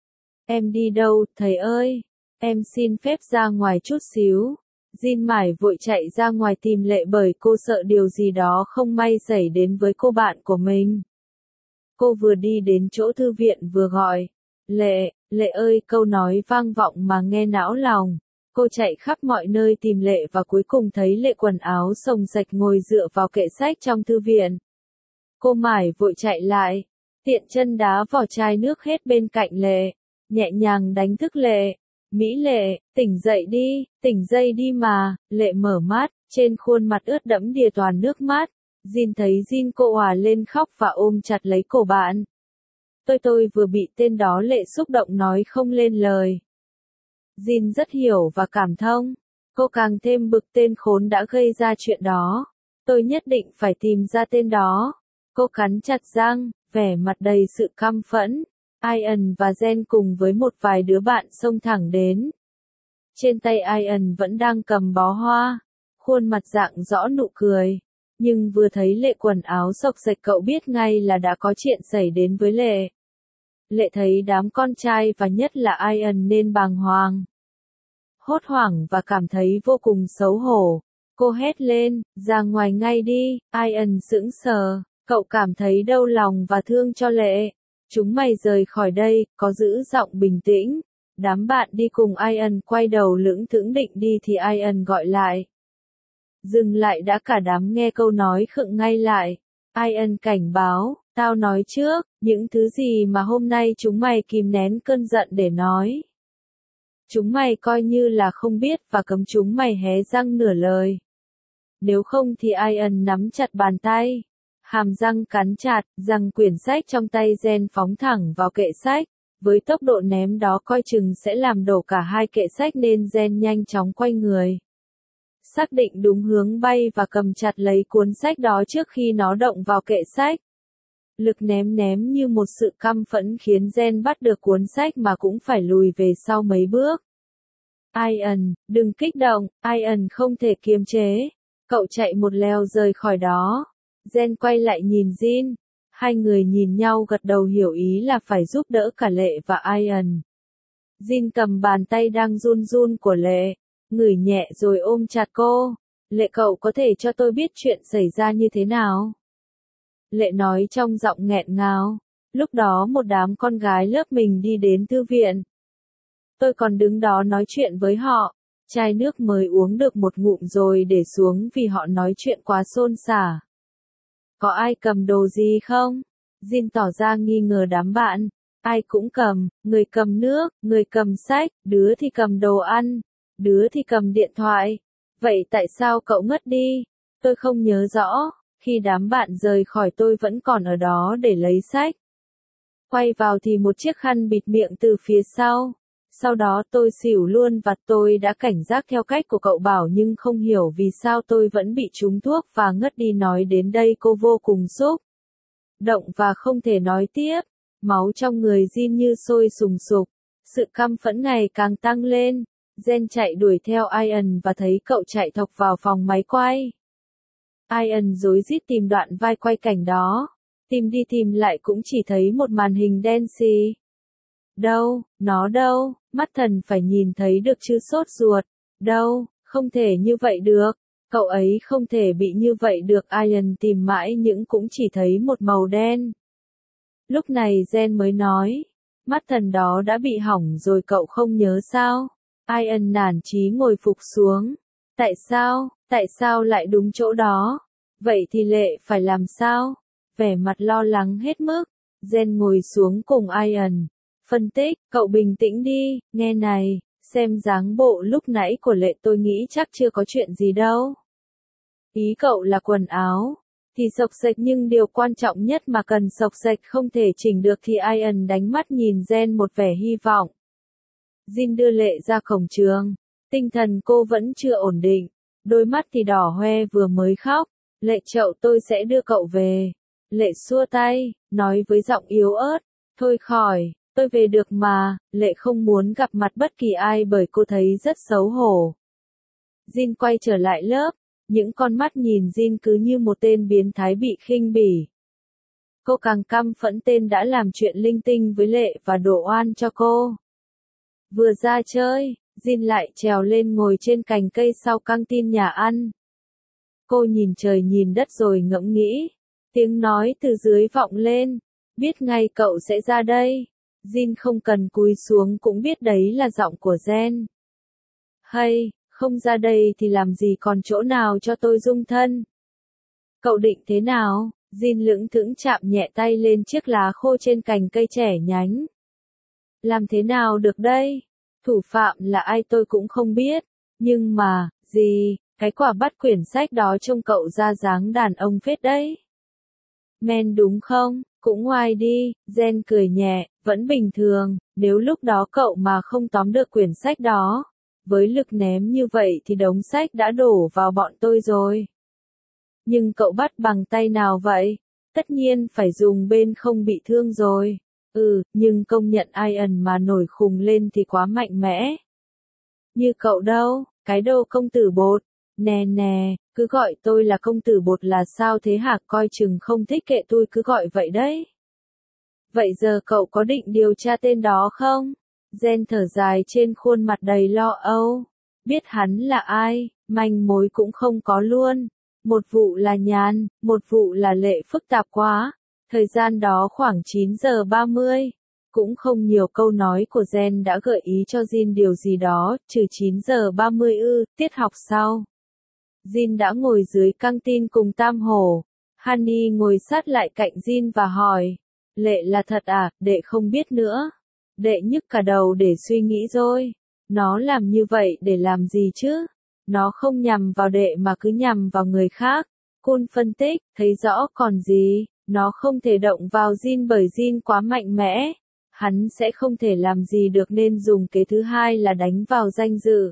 Em đi đâu, thầy ơi? Em xin phép ra ngoài chút xíu. Jin mải vội chạy ra ngoài tìm Lệ bởi cô sợ điều gì đó không may xảy đến với cô bạn của mình. Cô vừa đi đến chỗ thư viện vừa gọi. Lệ, Lệ ơi, câu nói vang vọng mà nghe não lòng. Cô chạy khắp mọi nơi tìm Lệ và cuối cùng thấy Lệ quần áo xồng xệch ngồi dựa vào kệ sách trong thư viện. Cô mải vội chạy lại, tiện chân đá vỏ chai nước hết bên cạnh Lệ, nhẹ nhàng đánh thức Lệ. Mỹ Lệ, tỉnh dậy đi, tỉnh dậy đi mà. Lệ mở mắt, trên khuôn mặt ướt đẫm đìa toàn nước mắt. Jin thấy Jin cô òa lên khóc và ôm chặt lấy cổ bạn. Tôi tôi vừa bị tên đó Lệ xúc động nói không lên lời. Jin rất hiểu và cảm thông. Cô càng thêm bực tên khốn đã gây ra chuyện đó. Tôi nhất định phải tìm ra tên đó. Cô cắn chặt răng, vẻ mặt đầy sự căm phẫn. Ian và Jen cùng với một vài đứa bạn xông thẳng đến. Trên tay Ian vẫn đang cầm bó hoa, khuôn mặt rạng rõ nụ cười. Nhưng vừa thấy Lệ quần áo xộc xệch cậu biết ngay là đã có chuyện xảy đến với Lệ. Lệ thấy đám con trai và nhất là Ian nên bàng hoàng. Hốt hoảng và cảm thấy vô cùng xấu hổ. Cô hét lên, ra ngoài ngay đi. Ian sững sờ, cậu cảm thấy đau lòng và thương cho Lệ. Chúng mày rời khỏi đây, có giữ giọng bình tĩnh. Đám bạn đi cùng Ian quay đầu lững thững định đi thì Ian gọi lại. Dừng lại đã, cả đám nghe câu nói khựng ngay lại. Ian cảnh báo, tao nói trước, những thứ gì mà hôm nay chúng mày kìm nén cơn giận để nói. Chúng mày coi như là không biết và cấm chúng mày hé răng nửa lời. Nếu không thì Ian nắm chặt bàn tay. Hàm răng cắn chặt, răng quyển sách trong tay Jen phóng thẳng vào kệ sách. Với tốc độ ném đó coi chừng sẽ làm đổ cả hai kệ sách nên Jen nhanh chóng quay người. Xác định đúng hướng bay và cầm chặt lấy cuốn sách đó trước khi nó động vào kệ sách. Lực ném ném như một sự căm phẫn khiến Jen bắt được cuốn sách mà cũng phải lùi về sau mấy bước. Ian, đừng kích động, Ian không thể kiềm chế. Cậu chạy một leo rời khỏi đó. Jen quay lại nhìn Jin. Hai người nhìn nhau gật đầu hiểu ý là phải giúp đỡ cả Lệ và Ian. Jin cầm bàn tay đang run run của Lệ, ngửi nhẹ rồi ôm chặt cô. Lệ, cậu có thể cho tôi biết chuyện xảy ra như thế nào? Lệ nói trong giọng nghẹn ngào. Lúc đó một đám con gái lớp mình đi đến thư viện. Tôi còn đứng đó nói chuyện với họ. Chai nước mới uống được một ngụm rồi để xuống vì họ nói chuyện quá xôn xả. Có ai cầm đồ gì không? Jin tỏ ra nghi ngờ đám bạn. Ai cũng cầm, người cầm nước, người cầm sách, đứa thì cầm đồ ăn, đứa thì cầm điện thoại. Vậy tại sao cậu ngất đi? Tôi không nhớ rõ, khi đám bạn rời khỏi tôi vẫn còn ở đó để lấy sách. Quay vào thì một chiếc khăn bịt miệng từ phía sau. Sau đó tôi xỉu luôn và tôi đã cảnh giác theo cách của cậu bảo nhưng không hiểu vì sao tôi vẫn bị trúng thuốc và ngất đi. Nói đến đây cô vô cùng xúc động và không thể nói tiếp. Máu trong người Jin như sôi sùng sục. Sự căm phẫn ngày càng tăng lên. Jen chạy đuổi theo Ian và thấy cậu chạy thọc vào phòng máy quay. Ian rối rít tìm đoạn vai quay cảnh đó. Tìm đi tìm lại cũng chỉ thấy một màn hình đen xì. Đâu, nó đâu, mắt thần phải nhìn thấy được chứ sốt ruột. Đâu, không thể như vậy được. Cậu ấy không thể bị như vậy được. Ian tìm mãi nhưng cũng chỉ thấy một màu đen. Lúc này Jen mới nói. Mắt thần đó đã bị hỏng rồi cậu không nhớ sao? Ian nản chí ngồi phục xuống. Tại sao, tại sao lại đúng chỗ đó? Vậy thì Lệ phải làm sao? Vẻ mặt lo lắng hết mức. Jen ngồi xuống cùng Ian. Phân tích, cậu bình tĩnh đi, nghe này, xem dáng bộ lúc nãy của Lệ tôi nghĩ chắc chưa có chuyện gì đâu. Ý cậu là quần áo, thì xộc xệch nhưng điều quan trọng nhất mà cần xộc xệch không thể chỉnh được thì Ian đánh mắt nhìn Jen một vẻ hy vọng. Jin đưa Lệ ra cổng trường, tinh thần cô vẫn chưa ổn định, đôi mắt thì đỏ hoe vừa mới khóc. Lệ chậu tôi sẽ đưa cậu về. Lệ xua tay, nói với giọng yếu ớt, thôi khỏi. Tôi về được mà. Lệ không muốn gặp mặt bất kỳ ai bởi cô thấy rất xấu hổ. Jin quay trở lại lớp, những con mắt nhìn Jin cứ như một tên biến thái bị khinh bỉ. Cô càng căm phẫn tên đã làm chuyện linh tinh với Lệ và đổ oan cho cô. Vừa ra chơi, Jin lại trèo lên ngồi trên cành cây sau căng tin nhà ăn. Cô nhìn trời nhìn đất rồi ngẫm nghĩ. Tiếng nói từ dưới vọng lên. Biết ngay cậu sẽ ra đây. Jin không cần cúi xuống cũng biết đấy là giọng của Jen. Hay, không ra đây thì làm gì còn chỗ nào cho tôi dung thân. Cậu định thế nào? Jin lững thững chạm nhẹ tay lên chiếc lá khô trên cành cây trẻ nhánh. Làm thế nào được đây? Thủ phạm là ai tôi cũng không biết. Nhưng mà, gì, cái quả bắt quyển sách đó trông cậu ra dáng đàn ông phết đấy. Men đúng không? Cũng oai đi, Jen cười nhẹ, vẫn bình thường, nếu lúc đó cậu mà không tóm được quyển sách đó, với lực ném như vậy thì đống sách đã đổ vào bọn tôi rồi. Nhưng cậu bắt bằng tay nào vậy? Tất nhiên phải dùng bên không bị thương rồi. Ừ, nhưng công nhận Ian mà nổi khùng lên thì quá mạnh mẽ. Như cậu đâu, cái đồ công tử bột. Nè nè, cứ gọi tôi là công tử bột là sao thế hả? Coi chừng không thích kệ tôi cứ gọi vậy đấy. Vậy giờ cậu có định điều tra tên đó không? Jen thở dài trên khuôn mặt đầy lo âu. Biết hắn là ai, manh mối cũng không có luôn. Một vụ là nhàn, một vụ là Lệ phức tạp quá. Thời gian đó khoảng chín giờ ba mươi. Cũng không nhiều câu nói của Jen đã gợi ý cho Jin điều gì đó, trừ chín giờ ba mươi ư, tiết học sau. Jin đã ngồi dưới căng tin cùng Tam Hổ. Honey ngồi sát lại cạnh Jin và hỏi. Lệ là thật à, đệ không biết nữa. Đệ nhức cả đầu để suy nghĩ rồi. Nó làm như vậy để làm gì chứ? Nó không nhằm vào đệ mà cứ nhằm vào người khác. Kun phân tích, thấy rõ còn gì, nó không thể động vào Jin bởi Jin quá mạnh mẽ. Hắn sẽ không thể làm gì được nên dùng kế thứ hai là đánh vào danh dự.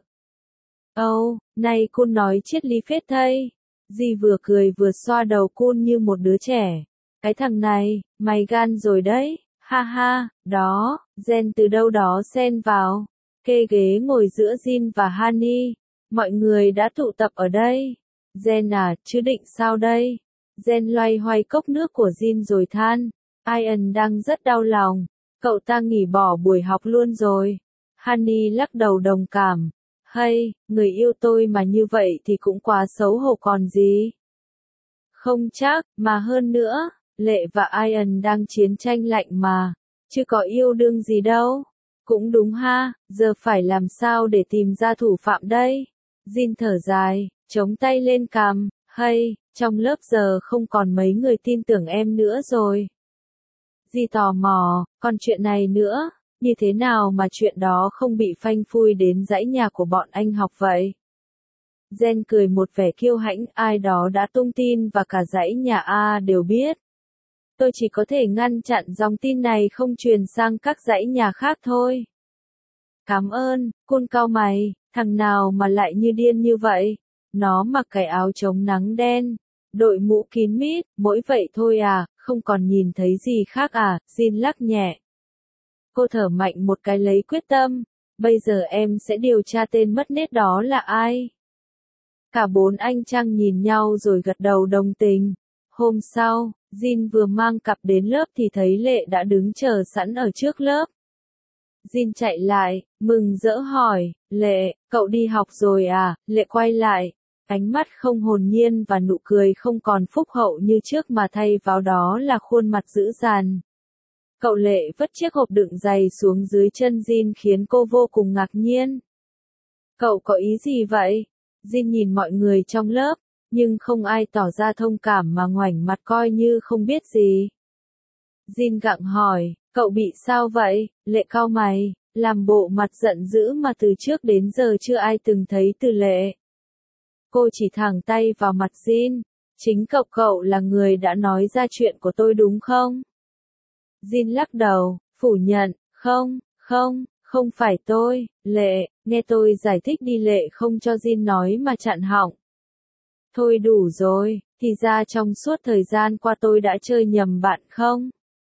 Âu, oh, này Kun nói triết lý phết thây. Di vừa cười vừa xoa đầu Kun như một đứa trẻ. Cái thằng này, mày gan rồi đấy, ha ha, đó, Jen từ đâu đó xen vào. Kê ghế ngồi giữa Jin và Honey. Mọi người đã tụ tập ở đây. Jen à, chứ định sao đây? Jen loay hoay cốc nước của Jin rồi than. Ian đang rất đau lòng. Cậu ta nghỉ bỏ buổi học luôn rồi. Honey lắc đầu đồng cảm. Hay, người yêu tôi mà như vậy thì cũng quá xấu hổ còn gì. Không chắc, mà hơn nữa, Lệ và Ian đang chiến tranh lạnh mà. Chứ có yêu đương gì đâu. Cũng đúng ha, giờ phải làm sao để tìm ra thủ phạm đây? Jin thở dài, chống tay lên cằm. Hay, trong lớp giờ không còn mấy người tin tưởng em nữa rồi. Di tò mò, còn chuyện này nữa, như thế nào mà chuyện đó không bị phanh phui đến dãy nhà của bọn anh học vậy? Jen cười một vẻ kiêu hãnh, ai đó đã tung tin và cả dãy nhà A đều biết. Tôi chỉ có thể ngăn chặn dòng tin này không truyền sang các dãy nhà khác thôi. Cảm ơn, Kun cau mày, thằng nào mà lại như điên như vậy? Nó mặc cái áo chống nắng đen, đội mũ kín mít, mỗi vậy thôi à, không còn nhìn thấy gì khác à, Jin lắc nhẹ. Cô thở mạnh một cái lấy quyết tâm, bây giờ em sẽ điều tra tên mất nết đó là ai. Cả bốn anh Trăng nhìn nhau rồi gật đầu đồng tình. Hôm sau, Jin vừa mang cặp đến lớp thì thấy Lệ đã đứng chờ sẵn ở trước lớp. Jin chạy lại, mừng rỡ hỏi, Lệ, cậu đi học rồi à? Lệ quay lại, ánh mắt không hồn nhiên và nụ cười không còn phúc hậu như trước mà thay vào đó là khuôn mặt dữ dằn. Cậu Lệ vứt chiếc hộp đựng giày xuống dưới chân Jin khiến cô vô cùng ngạc nhiên. Cậu có ý gì vậy? Jin nhìn mọi người trong lớp, nhưng không ai tỏ ra thông cảm mà ngoảnh mặt coi như không biết gì. Jin gặng hỏi, cậu bị sao vậy? Lệ cau mày, làm bộ mặt giận dữ mà từ trước đến giờ chưa ai từng thấy từ Lệ. Cô chỉ thẳng tay vào mặt Jin, chính cậu cậu là người đã nói ra chuyện của tôi đúng không? Jin lắc đầu, phủ nhận, không, không, không phải tôi, Lệ, nghe tôi giải thích đi. Lệ không cho Jin nói mà chặn họng. Thôi đủ rồi, thì ra trong suốt thời gian qua tôi đã chơi nhầm bạn không?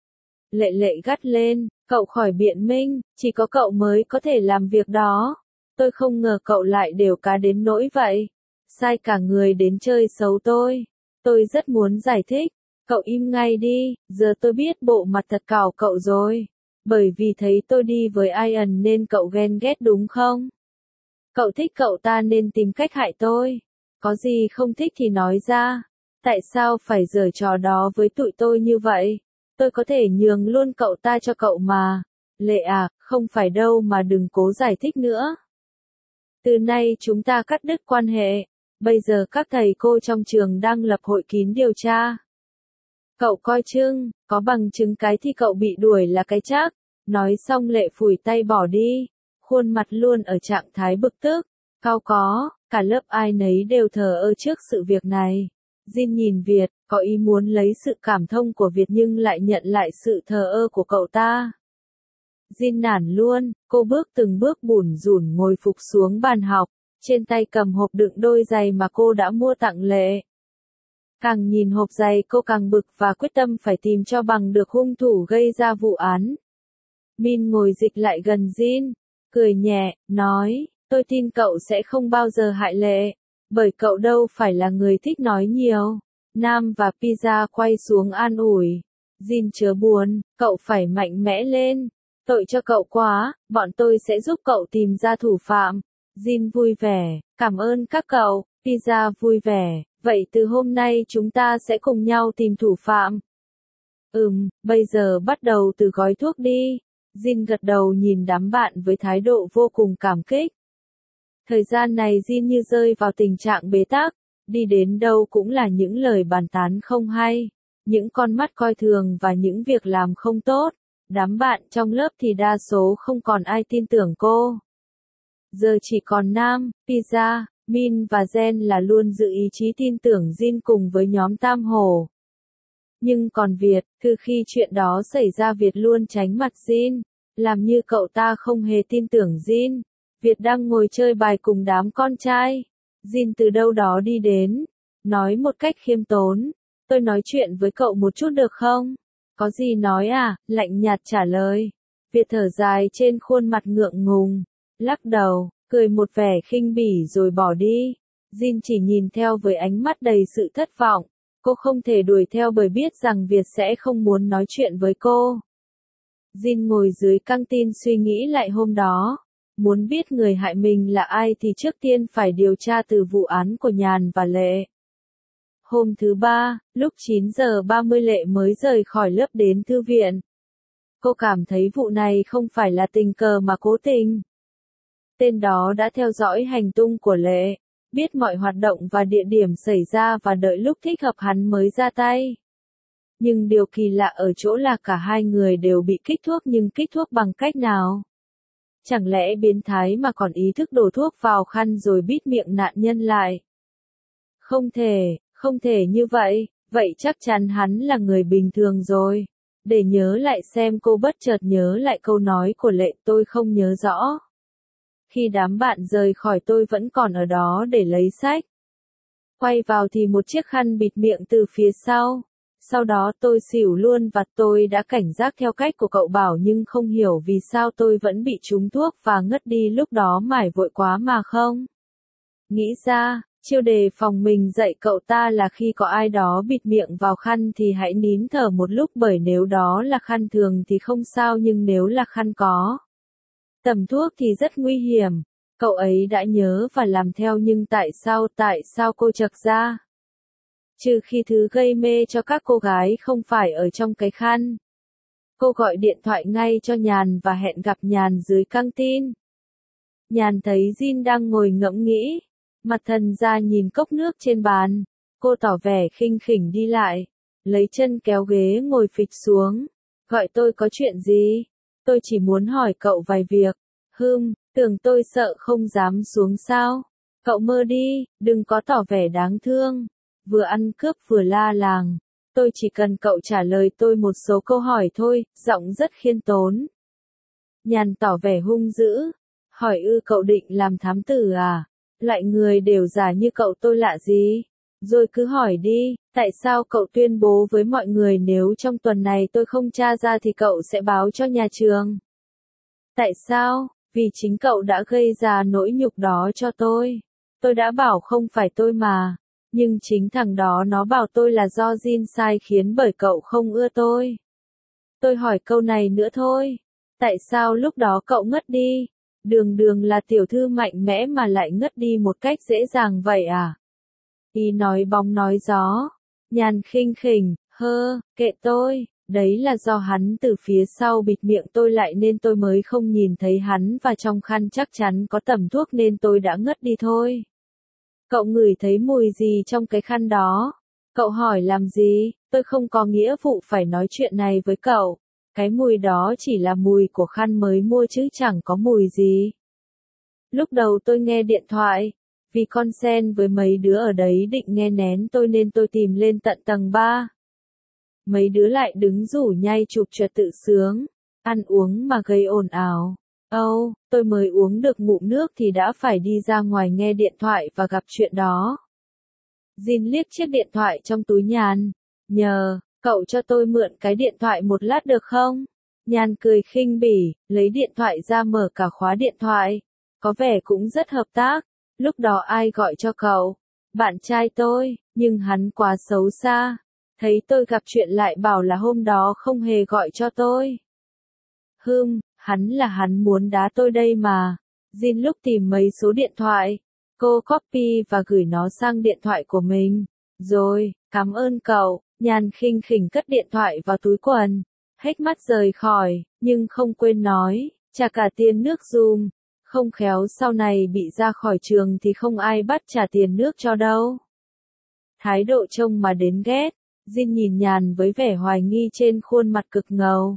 Lệ Lệ gắt lên, cậu khỏi biện minh, chỉ có cậu mới có thể làm việc đó. Tôi không ngờ cậu lại đều cá đến nỗi vậy. Sai cả người đến chơi xấu tôi. Tôi rất muốn giải thích. Cậu im ngay đi, giờ tôi biết bộ mặt thật cào cậu rồi. Bởi vì thấy tôi đi với Ian nên cậu ghen ghét đúng không? Cậu thích cậu ta nên tìm cách hại tôi. Có gì không thích thì nói ra. Tại sao phải giở trò đó với tụi tôi như vậy? Tôi có thể nhường luôn cậu ta cho cậu mà. Lệ à, không phải đâu mà đừng cố giải thích nữa. Từ nay chúng ta cắt đứt quan hệ. Bây giờ các thầy cô trong trường đang lập hội kín điều tra. Cậu coi chừng, có bằng chứng cái thì cậu bị đuổi là cái chắc. Nói xong Lệ phủi tay bỏ đi. Khuôn mặt luôn ở trạng thái bực tức. Cao có, cả lớp ai nấy đều thờ ơ trước sự việc này. Jin nhìn Việt, có ý muốn lấy sự cảm thông của Việt nhưng lại nhận lại sự thờ ơ của cậu ta. Jin nản luôn, cô bước từng bước bủn rủn ngồi phục xuống bàn học, trên tay cầm hộp đựng đôi giày mà cô đã mua tặng Lệ. Càng nhìn hộp giày cô càng bực và quyết tâm phải tìm cho bằng được hung thủ gây ra vụ án. Min ngồi dịch lại gần Jin, cười nhẹ, nói, tôi tin cậu sẽ không bao giờ hại Lệ, bởi cậu đâu phải là người thích nói nhiều. Nam và Pizza quay xuống an ủi. Jin chớ buồn, cậu phải mạnh mẽ lên. Tội cho cậu quá, bọn tôi sẽ giúp cậu tìm ra thủ phạm. Jin vui vẻ, cảm ơn các cậu. Pizza vui vẻ, vậy từ hôm nay chúng ta sẽ cùng nhau tìm thủ phạm. Ừm, bây giờ bắt đầu từ gói thuốc đi. Jin gật đầu nhìn đám bạn với thái độ vô cùng cảm kích. Thời gian này Jin như rơi vào tình trạng bế tắc, đi đến đâu cũng là những lời bàn tán không hay, những con mắt coi thường và những việc làm không tốt. Đám bạn trong lớp thì đa số không còn ai tin tưởng cô. Giờ chỉ còn Nam, Pizza, Min và Jen là luôn giữ ý chí tin tưởng Jin cùng với nhóm Tam Hồ. Nhưng còn Việt, từ khi chuyện đó xảy ra Việt luôn tránh mặt Jin, làm như cậu ta không hề tin tưởng Jin. Việt đang ngồi chơi bài cùng đám con trai. Jin từ đâu đó đi đến, nói một cách khiêm tốn, tôi nói chuyện với cậu một chút được không? Có gì nói à, lạnh nhạt trả lời. Việt thở dài trên khuôn mặt ngượng ngùng, lắc đầu, cười một vẻ khinh bỉ rồi bỏ đi. Jin chỉ nhìn theo với ánh mắt đầy sự thất vọng. Cô không thể đuổi theo bởi biết rằng Việt sẽ không muốn nói chuyện với cô. Jin ngồi dưới căng tin suy nghĩ lại hôm đó. Muốn biết người hại mình là ai thì trước tiên phải điều tra từ vụ án của Nhàn và Lệ. Hôm thứ ba, lúc chín giờ ba mươi Lệ mới rời khỏi lớp đến thư viện. Cô cảm thấy vụ này không phải là tình cờ mà cố tình. Tên đó đã theo dõi hành tung của Lệ, biết mọi hoạt động và địa điểm xảy ra và đợi lúc thích hợp hắn mới ra tay. Nhưng điều kỳ lạ ở chỗ là cả hai người đều bị kích thuốc, nhưng kích thuốc bằng cách nào? Chẳng lẽ biến thái mà còn ý thức đổ thuốc vào khăn rồi bít miệng nạn nhân lại? Không thể, không thể như vậy, vậy chắc chắn hắn là người bình thường rồi. Để nhớ lại xem, cô bất chợt nhớ lại câu nói của Lệ, tôi không nhớ rõ. Khi đám bạn rời khỏi tôi vẫn còn ở đó để lấy sách. Quay vào thì một chiếc khăn bịt miệng từ phía sau. Sau đó tôi xỉu luôn và tôi đã cảnh giác theo cách của cậu bảo, nhưng không hiểu vì sao tôi vẫn bị trúng thuốc và ngất đi lúc đó, mải vội quá mà không. Nghĩ ra, chiêu đề phòng mình dạy cậu ta là khi có ai đó bịt miệng vào khăn thì hãy nín thở một lúc, bởi nếu đó là khăn thường thì không sao, nhưng nếu là khăn có tầm thuốc thì rất nguy hiểm. Cậu ấy đã nhớ và làm theo, nhưng tại sao, tại sao cô chậc ra? Trừ khi thứ gây mê cho các cô gái không phải ở trong cái khăn. Cô gọi điện thoại ngay cho Nhàn và hẹn gặp Nhàn dưới căng tin. Nhàn thấy Jin đang ngồi ngẫm nghĩ, mặt thần ra nhìn cốc nước trên bàn. Cô tỏ vẻ khinh khỉnh đi lại, lấy chân kéo ghế ngồi phịch xuống. Gọi tôi có chuyện gì? Tôi chỉ muốn hỏi cậu vài việc. Hừm, tưởng tôi sợ không dám xuống sao? Cậu mơ đi, đừng có tỏ vẻ đáng thương. Vừa ăn cướp vừa la làng. Tôi chỉ cần cậu trả lời tôi một số câu hỏi thôi, giọng rất khiêm tốn. Nhàn tỏ vẻ hung dữ. Hỏi ư, cậu định làm thám tử à? Loại người đều giả như cậu tôi lạ gì? Rồi cứ hỏi đi, tại sao cậu tuyên bố với mọi người nếu trong tuần này tôi không tra ra thì cậu sẽ báo cho nhà trường? Tại sao? Vì chính cậu đã gây ra nỗi nhục đó cho tôi. Tôi đã bảo không phải tôi mà. Nhưng chính thằng đó nó bảo tôi là do Jin sai khiến bởi cậu không ưa tôi. Tôi hỏi câu này nữa thôi. Tại sao lúc đó cậu ngất đi? Đường đường là tiểu thư mạnh mẽ mà lại ngất đi một cách dễ dàng vậy à? Ý nói bóng nói gió. Nhàn khinh khỉnh, hơ, kệ tôi. Đấy là do hắn từ phía sau bịt miệng tôi lại nên tôi mới không nhìn thấy hắn, và trong khăn chắc chắn có tẩm thuốc nên tôi đã ngất đi thôi. Cậu ngửi thấy mùi gì trong cái khăn đó? Cậu hỏi làm gì? Tôi không có nghĩa vụ phải nói chuyện này với cậu. Cái mùi đó chỉ là mùi của khăn mới mua chứ chẳng có mùi gì. Lúc đầu tôi nghe điện thoại. Vì con sen với mấy đứa ở đấy định nghe nén tôi nên tôi tìm lên tận tầng ba. Mấy đứa lại đứng rủ nhay chụp choẹt tự sướng. Ăn uống mà gây ồn ào. Âu, oh, tôi mới uống được ngụm nước thì đã phải đi ra ngoài nghe điện thoại và gặp chuyện đó. Jin liếc chiếc điện thoại trong túi Nhàn. Nhờ, cậu cho tôi mượn cái điện thoại một lát được không? Nhàn cười khinh bỉ, lấy điện thoại ra mở cả khóa điện thoại. Có vẻ cũng rất hợp tác. Lúc đó ai gọi cho cậu? Bạn trai tôi, nhưng hắn quá xấu xa. Thấy tôi gặp chuyện lại bảo là hôm đó không hề gọi cho tôi. Hừm, hắn là hắn muốn đá tôi đây mà. Jin lúc tìm mấy số điện thoại. Cô copy và gửi nó sang điện thoại của mình. Rồi, cảm ơn cậu. Nhàn khinh khỉnh cất điện thoại vào túi quần. Hết mắt rời khỏi, nhưng không quên nói, trả cả tiền nước dùm. Không khéo sau này bị ra khỏi trường thì không ai bắt trả tiền nước cho đâu. Thái độ trông mà đến ghét. Jin nhìn Nhàn với vẻ hoài nghi trên khuôn mặt cực ngầu.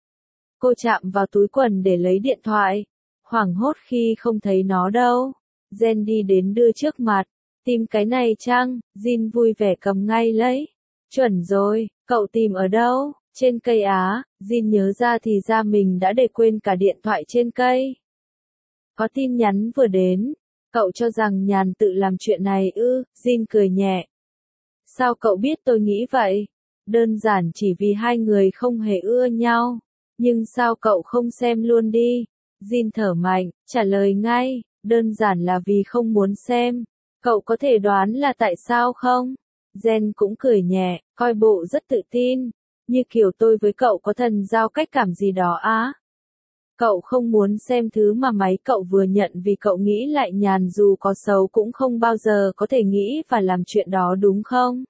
Cô chạm vào túi quần để lấy điện thoại. Hoảng hốt khi không thấy nó đâu. Jen đi đến đưa trước mặt. Tìm cái này chăng? Jin vui vẻ cầm ngay lấy. Chuẩn rồi, cậu tìm ở đâu? Trên cây á. Jin nhớ ra thì ra mình đã để quên cả điện thoại trên cây. Có tin nhắn vừa đến. Cậu cho rằng Nhàn tự làm chuyện này ư? Jin cười nhẹ. Sao cậu biết tôi nghĩ vậy? Đơn giản chỉ vì hai người không hề ưa nhau. Nhưng sao cậu không xem luôn đi? Jin thở mạnh, trả lời ngay, đơn giản là vì không muốn xem. Cậu có thể đoán là tại sao không? Jen cũng cười nhẹ, coi bộ rất tự tin. Như kiểu tôi với cậu có thần giao cách cảm gì đó á. Cậu không muốn xem thứ mà máy cậu vừa nhận vì cậu nghĩ lại Nhàn dù có xấu cũng không bao giờ có thể nghĩ và làm chuyện đó đúng không?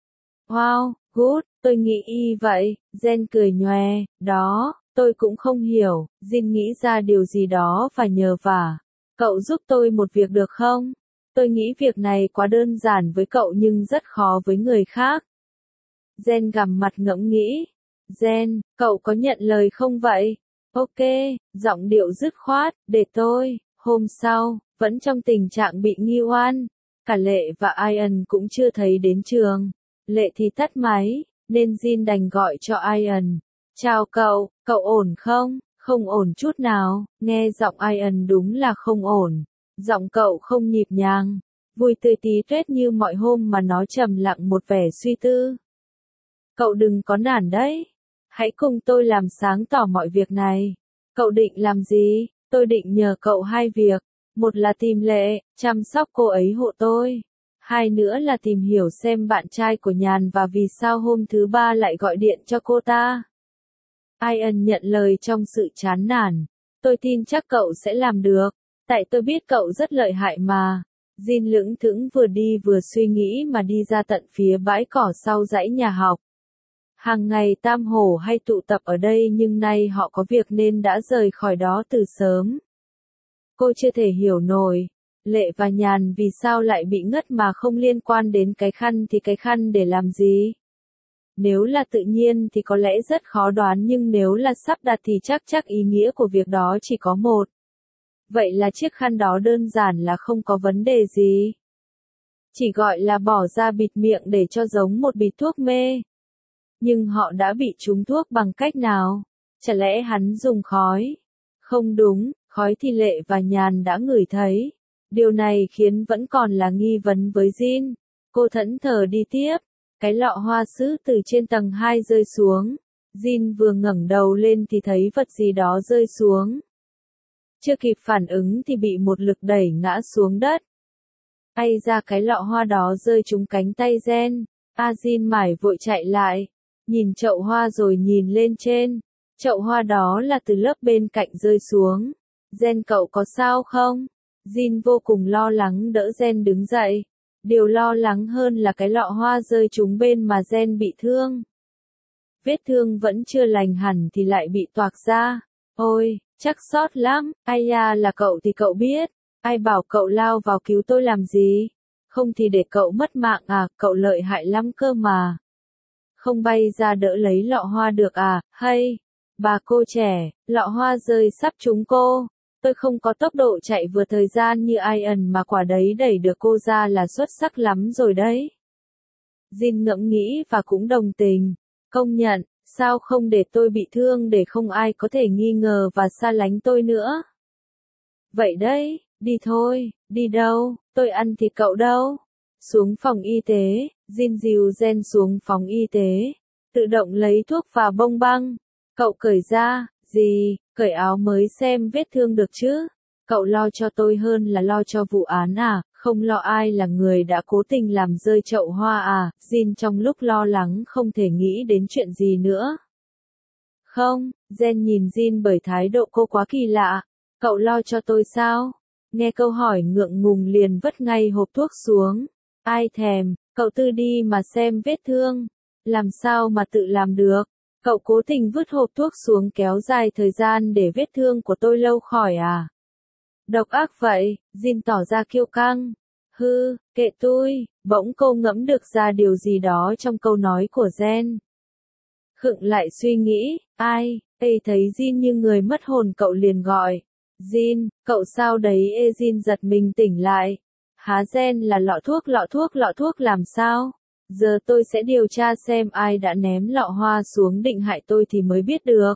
Wow, good, tôi nghĩ y vậy. Jen cười nhòe, đó, tôi cũng không hiểu. Jin nghĩ ra điều gì đó và nhờ vả. Cậu giúp tôi một việc được không? Tôi nghĩ việc này quá đơn giản với cậu nhưng rất khó với người khác. Gen gằm mặt ngẫm nghĩ. Gen, cậu có nhận lời không vậy? Ok, giọng điệu dứt khoát, để tôi. Hôm sau, vẫn trong tình trạng bị nghi oan. Cả Lệ và Ian cũng chưa thấy đến trường. Lệ thì tắt máy, nên Jin đành gọi cho Ian. Chào cậu, cậu ổn không? Không ổn chút nào, nghe giọng Ian đúng là không ổn. Giọng cậu không nhịp nhàng, vui tươi tí tết như mọi hôm mà nó trầm lặng một vẻ suy tư. Cậu đừng có nản đấy. Hãy cùng tôi làm sáng tỏ mọi việc này. Cậu định làm gì? Tôi định nhờ cậu hai việc. Một là tìm Lệ, chăm sóc cô ấy hộ tôi. Hai nữa là tìm hiểu xem bạn trai của Nhàn và vì sao hôm thứ ba lại gọi điện cho cô ta. Ian nhận lời trong sự chán nản. Tôi tin chắc cậu sẽ làm được. Tại tôi biết cậu rất lợi hại mà. Jin lững thững vừa đi vừa suy nghĩ mà đi ra tận phía bãi cỏ sau dãy nhà học. Hàng ngày tam hổ hay tụ tập ở đây nhưng nay họ có việc nên đã rời khỏi đó từ sớm. Cô chưa thể hiểu nổi. Lệ và Nhàn vì sao lại bị ngất mà không liên quan đến cái khăn thì cái khăn để làm gì? Nếu là tự nhiên thì có lẽ rất khó đoán nhưng nếu là sắp đặt thì chắc chắc ý nghĩa của việc đó chỉ có một. Vậy là chiếc khăn đó đơn giản là không có vấn đề gì. Chỉ gọi là bỏ ra bịt miệng để cho giống một bịt thuốc mê. Nhưng họ đã bị trúng thuốc bằng cách nào? Chả lẽ hắn dùng khói? Không đúng, khói thì Lệ và Nhàn đã ngửi thấy. Điều này khiến vẫn còn là nghi vấn với Jin. Cô thẫn thờ đi tiếp. Cái lọ hoa sứ từ trên tầng hai rơi xuống. Jin vừa ngẩng đầu lên thì thấy vật gì đó rơi xuống. Chưa kịp phản ứng thì bị một lực đẩy ngã xuống đất. Ai ra cái lọ hoa đó rơi trúng cánh tay Gen. A Jin mải vội chạy lại. Nhìn chậu hoa rồi nhìn lên trên. Chậu hoa đó là từ lớp bên cạnh rơi xuống. Gen cậu có sao không? Jin vô cùng lo lắng đỡ Gen đứng dậy. Điều lo lắng hơn là cái lọ hoa rơi trúng bên mà Gen bị thương. Vết thương vẫn chưa lành hẳn thì lại bị toạc ra. Ôi, chắc sót lắm. Ai da là cậu thì cậu biết. Ai bảo cậu lao vào cứu tôi làm gì? Không thì để cậu mất mạng à, cậu lợi hại lắm cơ mà. Không bay ra đỡ lấy lọ hoa được à, hay? Bà cô trẻ, lọ hoa rơi sắp trúng cô. Tôi không có tốc độ chạy vừa thời gian như Ian mà quả đấy đẩy được cô ra là xuất sắc lắm rồi đấy. Jin ngẫm nghĩ và cũng đồng tình. Công nhận, sao không để tôi bị thương để không ai có thể nghi ngờ và xa lánh tôi nữa. Vậy đấy, đi thôi, đi đâu, tôi ăn thịt cậu đâu. Xuống phòng y tế, Jin dìu Gen xuống phòng y tế. Tự động lấy thuốc và bông băng. Cậu cởi ra, gì, cởi áo mới xem vết thương được chứ. Cậu lo cho tôi hơn là lo cho vụ án à, không lo ai là người đã cố tình làm rơi chậu hoa à. Jin trong lúc lo lắng không thể nghĩ đến chuyện gì nữa. Không, Gen nhìn Jin bởi thái độ cô quá kỳ lạ. Cậu lo cho tôi sao? Nghe câu hỏi ngượng ngùng liền vứt ngay hộp thuốc xuống. Ai thèm, cậu tự đi mà xem vết thương. Làm sao mà tự làm được? Cậu cố tình vứt hộp thuốc xuống kéo dài thời gian để vết thương của tôi lâu khỏi à? Độc ác vậy, Jin tỏ ra kiêu căng. Hư, kệ tôi, bỗng cô ngẫm được ra điều gì đó trong câu nói của Gen. Khựng lại suy nghĩ, ai, ê thấy Jin như người mất hồn cậu liền gọi. Jin, cậu sao đấy ê Jin giật mình tỉnh lại. Há Gen là lọ thuốc lọ thuốc lọ thuốc làm sao? Giờ tôi sẽ điều tra xem ai đã ném lọ hoa xuống định hại tôi thì mới biết được.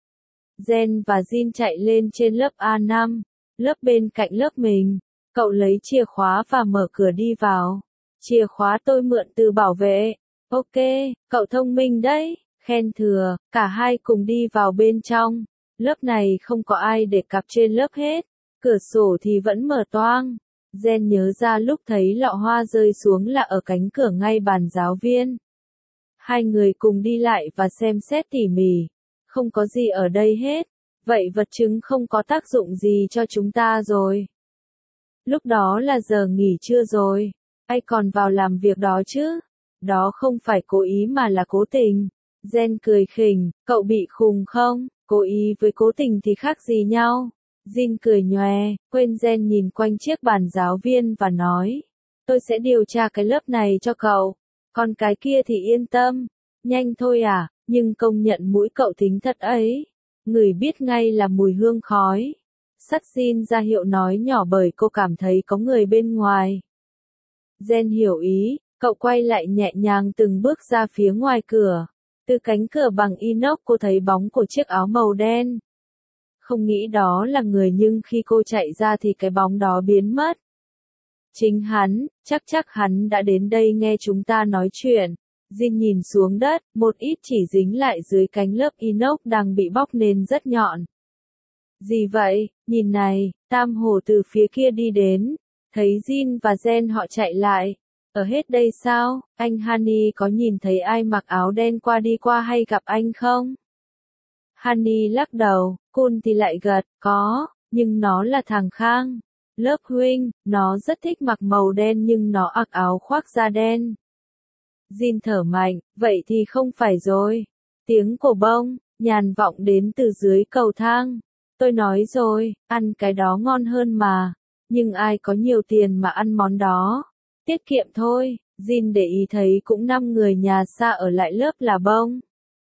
Gen và Jin chạy lên trên lớp A năm, lớp bên cạnh lớp mình. Cậu lấy chìa khóa và mở cửa đi vào. Chìa khóa tôi mượn từ bảo vệ. Ok, cậu thông minh đấy, khen thừa, cả hai cùng đi vào bên trong. Lớp này không có ai để cặp trên lớp hết. Cửa sổ thì vẫn mở toang. Gen nhớ ra lúc thấy lọ hoa rơi xuống là ở cánh cửa ngay bàn giáo viên. Hai người cùng đi lại và xem xét tỉ mỉ. Không có gì ở đây hết. Vậy vật chứng không có tác dụng gì cho chúng ta rồi. Lúc đó là giờ nghỉ trưa rồi. Ai còn vào làm việc đó chứ? Đó không phải cố ý mà là cố tình. Gen cười khỉnh, cậu bị khùng không? Cố ý với cố tình thì khác gì nhau? Jin cười nhòe, quên Gen nhìn quanh chiếc bàn giáo viên và nói. Tôi sẽ điều tra cái lớp này cho cậu. Còn cái kia thì yên tâm. Nhanh thôi à, nhưng công nhận mũi cậu thính thật ấy. Người biết ngay là mùi hương khói. Sắt Jin ra hiệu nói nhỏ bởi cô cảm thấy có người bên ngoài. Jen hiểu ý, cậu quay lại nhẹ nhàng từng bước ra phía ngoài cửa. Từ cánh cửa bằng inox cô thấy bóng của chiếc áo màu đen. Không nghĩ đó là người nhưng khi cô chạy ra thì cái bóng đó biến mất. Chính hắn, chắc chắc hắn đã đến đây nghe chúng ta nói chuyện. Jin nhìn xuống đất, một ít chỉ dính lại dưới cánh lớp inox đang bị bóc nên rất nhọn. Gì vậy, nhìn này, Tam Hồ từ phía kia đi đến. Thấy Jin và Jen họ chạy lại. Ở hết đây sao, anh Honey có nhìn thấy ai mặc áo đen qua đi qua hay gặp anh không? Honey lắc đầu, Kun thì lại gật, có, nhưng nó là thằng Khang. Lớp huynh, nó rất thích mặc màu đen nhưng nó mặc áo khoác da đen. Jin thở mạnh, vậy thì không phải rồi. Tiếng của bông, nhàn vọng đến từ dưới cầu thang. Tôi nói rồi, ăn cái đó ngon hơn mà. Nhưng ai có nhiều tiền mà ăn món đó? Tiết kiệm thôi. Jin để ý thấy cũng năm người nhà xa ở lại lớp là bông.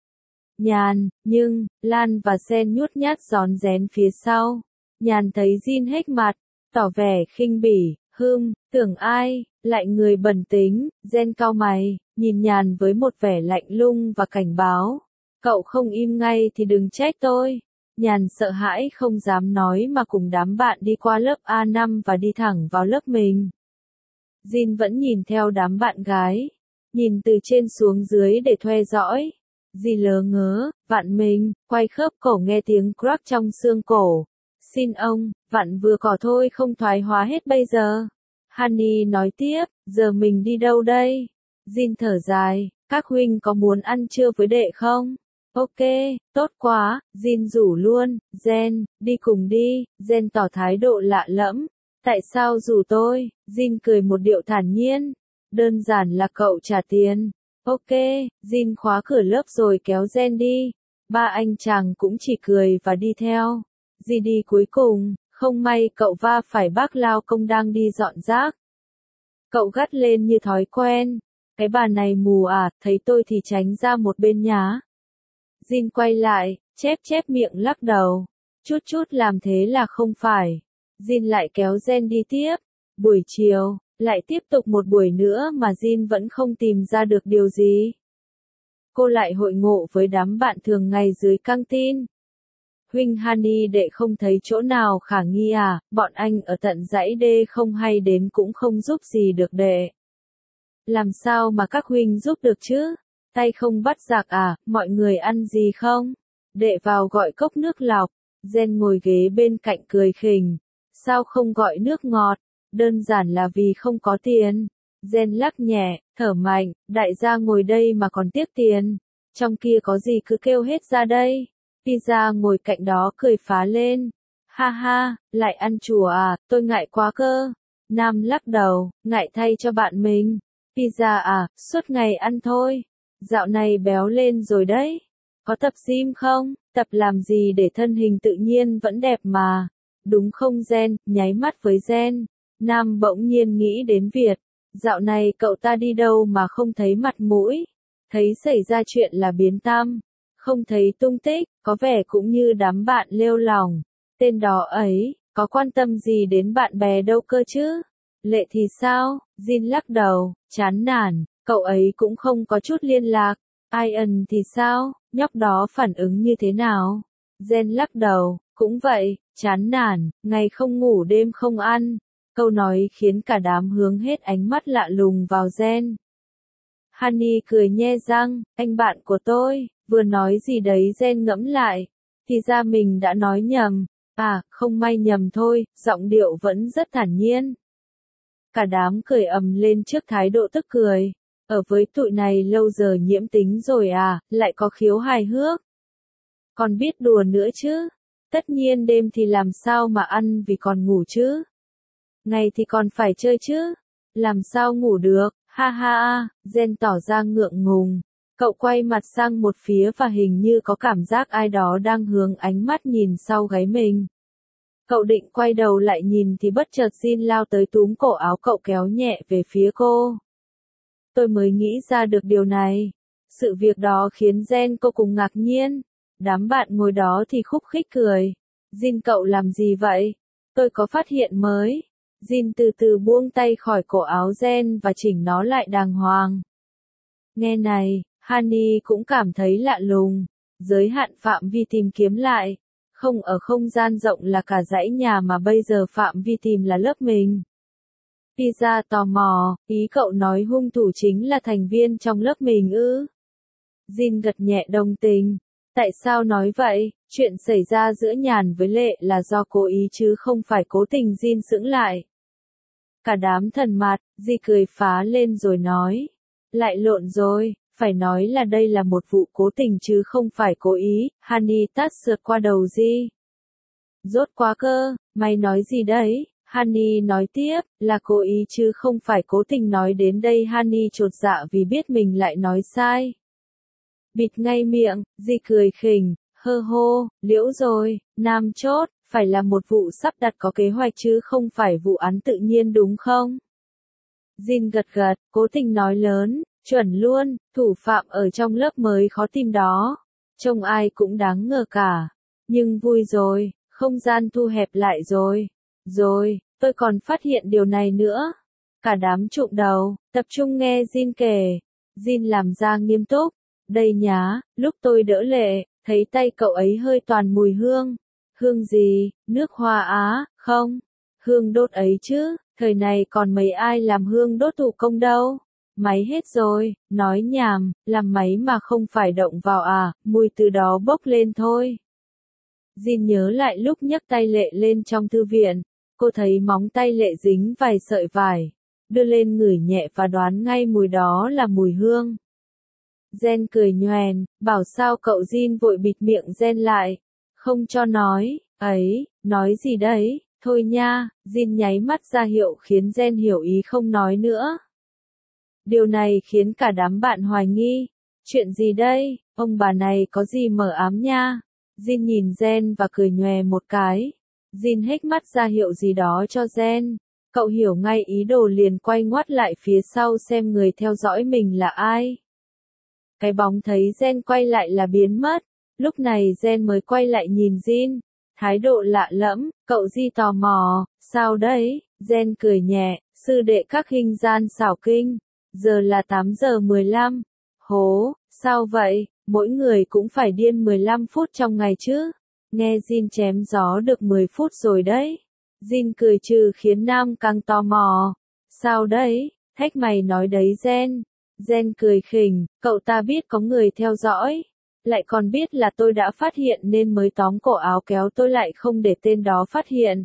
Nhàn, nhưng, Lan và Sen nhút nhát gión rén phía sau. Nhàn thấy Jin hếch mặt, tỏ vẻ khinh bỉ, hưm, tưởng ai, lại người bẩn tính, Jen cau mày, nhìn Nhàn với một vẻ lạnh lùng và cảnh báo. Cậu không im ngay thì đừng trách tôi. Nhàn sợ hãi không dám nói mà cùng đám bạn đi qua lớp A năm và đi thẳng vào lớp mình. Jin vẫn nhìn theo đám bạn gái, nhìn từ trên xuống dưới để theo dõi. Dì lờ ngớ, vặn mình, quay khớp cổ nghe tiếng crack trong xương cổ. Xin ông, vặn vừa cỏ thôi không thoái hóa hết bây giờ. Honey nói tiếp, giờ mình đi đâu đây? Jin thở dài, các huynh có muốn ăn trưa với đệ không? Ok, tốt quá, Jin rủ luôn, Jen, đi cùng đi, Jen tỏ thái độ lạ lẫm. Tại sao rủ tôi? Jin cười một điệu thản nhiên. Đơn giản là cậu trả tiền. Ok, Jin khóa cửa lớp rồi kéo Jen đi. Ba anh chàng cũng chỉ cười và đi theo. Dì đi cuối cùng, không may cậu va phải bác lao công đang đi dọn rác. Cậu gắt lên như thói quen. Cái bà này mù à, thấy tôi thì tránh ra một bên nhá. Jin quay lại, chép chép miệng lắc đầu. Chút chút làm thế là không phải. Jin lại kéo Jen đi tiếp. Buổi chiều, lại tiếp tục một buổi nữa mà Jin vẫn không tìm ra được điều gì. Cô lại hội ngộ với đám bạn thường ngày dưới căng tin. Huynh Honey đệ không thấy chỗ nào khả nghi à, bọn anh ở tận dãy D không hay đến cũng không giúp gì được đệ. Làm sao mà các huynh giúp được chứ? Tay không bắt giặc à, mọi người ăn gì không? Đệ vào gọi cốc nước lọc. Jen ngồi ghế bên cạnh cười khỉnh. Sao không gọi nước ngọt? Đơn giản là vì không có tiền. Jen lắc nhẹ, thở mạnh, đại gia ngồi đây mà còn tiếc tiền. Trong kia có gì cứ kêu hết ra đây. Pizza ngồi cạnh đó cười phá lên. Ha ha, lại ăn chùa à, tôi ngại quá cơ. Nam lắc đầu, ngại thay cho bạn mình. Pizza à, suốt ngày ăn thôi. Dạo này béo lên rồi đấy. Có tập gym không? Tập làm gì để thân hình tự nhiên vẫn đẹp mà. Đúng không Jen, nháy mắt với Jen. Nam bỗng nhiên nghĩ đến Việt. Dạo này cậu ta đi đâu mà không thấy mặt mũi. Thấy xảy ra chuyện là biến tăm. Không thấy tung tích, có vẻ cũng như đám bạn lêu lỏng. Tên đó ấy, có quan tâm gì đến bạn bè đâu cơ chứ? Lệ thì sao? Jin lắc đầu, chán nản, cậu ấy cũng không có chút liên lạc. Ian thì sao? Nhóc đó phản ứng như thế nào? Jen lắc đầu, cũng vậy, chán nản, ngày không ngủ đêm không ăn. Câu nói khiến cả đám hướng hết ánh mắt lạ lùng vào Jen. Honey cười nhe răng, anh bạn của tôi, vừa nói gì đấy Jen ngẫm lại. Thì ra mình đã nói nhầm. À, không may nhầm thôi, giọng điệu vẫn rất thản nhiên. Cả đám cười ầm lên trước thái độ tức cười. Ở với tụi này lâu giờ nhiễm tính rồi à, lại có khiếu hài hước. Còn biết đùa nữa chứ. Tất nhiên đêm thì làm sao mà ăn vì còn ngủ chứ. Ngày thì còn phải chơi chứ. Làm sao ngủ được, ha ha ha, Jen tỏ ra ngượng ngùng. Cậu quay mặt sang một phía và hình như có cảm giác ai đó đang hướng ánh mắt nhìn sau gáy mình. Cậu định quay đầu lại nhìn thì bất chợt Jin lao tới túm cổ áo cậu kéo nhẹ về phía cô. Tôi mới nghĩ ra được điều này. Sự việc đó khiến Jen vô cùng ngạc nhiên. Đám bạn ngồi đó thì khúc khích cười. Jin cậu làm gì vậy? Tôi có phát hiện mới. Jin từ từ buông tay khỏi cổ áo Jen và chỉnh nó lại đàng hoàng. Nghe này, Honey cũng cảm thấy lạ lùng. Giới hạn phạm vi tìm kiếm lại. Không ở không gian rộng là cả dãy nhà mà bây giờ phạm vi tìm là lớp mình. Pizza tò mò, ý cậu nói hung thủ chính là thành viên trong lớp mình ư? Jin gật nhẹ đồng tình. Tại sao nói vậy? Chuyện xảy ra giữa Nhàn với Lệ là do cố ý chứ không phải cố tình. Jin sững lại. Cả đám thần mặt, Di cười phá lên rồi nói. Lại lộn rồi, phải nói là đây là một vụ cố tình chứ không phải cố ý. Honey tát sượt qua đầu Di. Rốt quá cơ, mày nói gì đấy? Honey nói tiếp, là cố ý chứ không phải cố tình. Nói đến đây Honey chột dạ vì biết mình lại nói sai. Bịt ngay miệng, Di cười khỉnh, hơ hô, liễu rồi, Nam chốt, phải là một vụ sắp đặt có kế hoạch chứ không phải vụ án tự nhiên đúng không? Jin gật gật, cố tình nói lớn, chuẩn luôn, thủ phạm ở trong lớp mới khó tìm đó. Trông ai cũng đáng ngờ cả. Nhưng vui rồi, không gian thu hẹp lại rồi. Rồi, tôi còn phát hiện điều này nữa. Cả đám trụm đầu, tập trung nghe Jin kể. Jin làm ra nghiêm túc. Đây nhá, lúc tôi đỡ Lệ, thấy tay cậu ấy hơi toàn mùi hương. Hương gì, nước hoa á, không? Hương đốt ấy chứ, thời này còn mấy ai làm hương đốt thủ công đâu. Máy hết rồi, nói nhảm, làm máy mà không phải động vào à, mùi từ đó bốc lên thôi. Jin nhớ lại lúc nhấc tay Lệ lên trong thư viện, cô thấy móng tay Lệ dính vài sợi vải, đưa lên ngửi nhẹ và đoán ngay mùi đó là mùi hương. Jen cười nhoèn, bảo sao cậu. Jin vội bịt miệng Jen lại, không cho nói, ấy, nói gì đấy, thôi nha. Jin nháy mắt ra hiệu khiến Jen hiểu ý không nói nữa. Điều này khiến cả đám bạn hoài nghi, chuyện gì đây, ông bà này có gì mờ ám nha. Jin nhìn Jen và cười nhòe một cái. Jin hếch mắt ra hiệu gì đó cho Jen, cậu hiểu ngay ý đồ liền quay ngoắt lại phía sau xem người theo dõi mình là ai. Cái bóng thấy Jen quay lại là biến mất, lúc này Jen mới quay lại nhìn Jin, thái độ lạ lẫm, cậu Di tò mò, sao đấy, Jen cười nhẹ, sư đệ các hình gian xảo kinh, giờ là tám giờ mười lăm, hố, sao vậy, mỗi người cũng phải điên mười lăm phút trong ngày chứ, nghe Jin chém gió được mười phút rồi đấy, Jin cười trừ khiến Nam càng tò mò, sao đấy, thách mày nói đấy Jen. Jen cười khỉnh, cậu ta biết có người theo dõi, lại còn biết là tôi đã phát hiện nên mới tóm cổ áo kéo tôi lại không để tên đó phát hiện.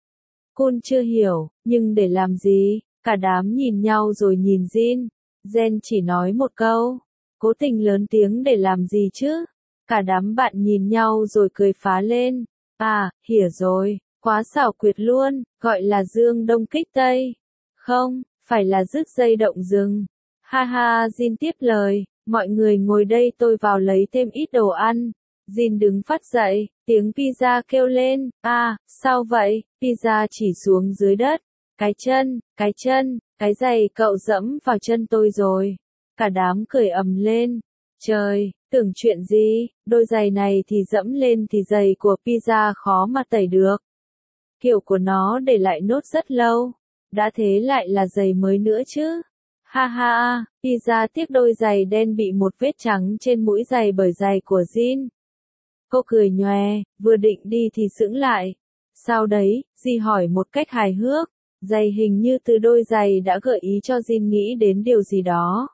Kun chưa hiểu, nhưng để làm gì? Cả đám nhìn nhau rồi nhìn Jin. Jen chỉ nói một câu, cố tình lớn tiếng để làm gì chứ? Cả đám bạn nhìn nhau rồi cười phá lên. À, hiểu rồi, quá xảo quyệt luôn, gọi là dương đông kích tây. Không, phải là rứt dây động rừng. Ha ha, Jin tiếp lời, mọi người ngồi đây tôi vào lấy thêm ít đồ ăn. Jin đứng phát dậy, tiếng pizza kêu lên, à, sao vậy, pizza chỉ xuống dưới đất. Cái chân, cái chân, cái giày cậu dẫm vào chân tôi rồi. Cả đám cười ầm lên. Trời, tưởng chuyện gì, đôi giày này thì dẫm lên thì giày của pizza khó mà tẩy được. Kiểu của nó để lại nốt rất lâu. Đã thế lại là giày mới nữa chứ. Ha ha, pizza tiếc đôi giày đen bị một vết trắng trên mũi giày bởi giày của Jin. Cô cười nhòe, vừa định đi thì sững lại. Sao đấy, Di hỏi một cách hài hước. Giày hình như từ đôi giày đã gợi ý cho Jin nghĩ đến điều gì đó.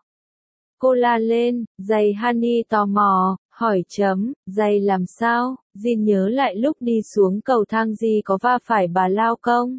Cô la lên, giày. Honey tò mò, hỏi chấm, giày làm sao? Jin nhớ lại lúc đi xuống cầu thang Di có va phải bà lao công.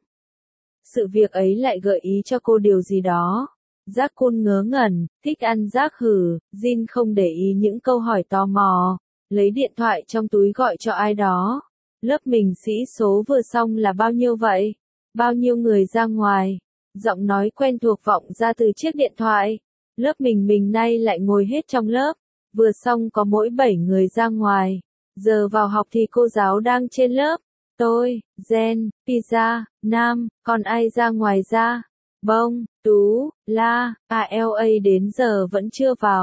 Sự việc ấy lại gợi ý cho cô điều gì đó. Giác Kun ngớ ngẩn, thích ăn rác hử, Jin không để ý những câu hỏi tò mò, lấy điện thoại trong túi gọi cho ai đó. Lớp mình sĩ số vừa xong là bao nhiêu vậy? Bao nhiêu người ra ngoài? Giọng nói quen thuộc vọng ra từ chiếc điện thoại. Lớp mình mình nay lại ngồi hết trong lớp. Vừa xong có mỗi bảy người ra ngoài. Giờ vào học thì cô giáo đang trên lớp. Tôi, Jen, Pizza, Nam, còn ai ra ngoài ra? Bông, Tú, La, a lờ a đến giờ vẫn chưa vào.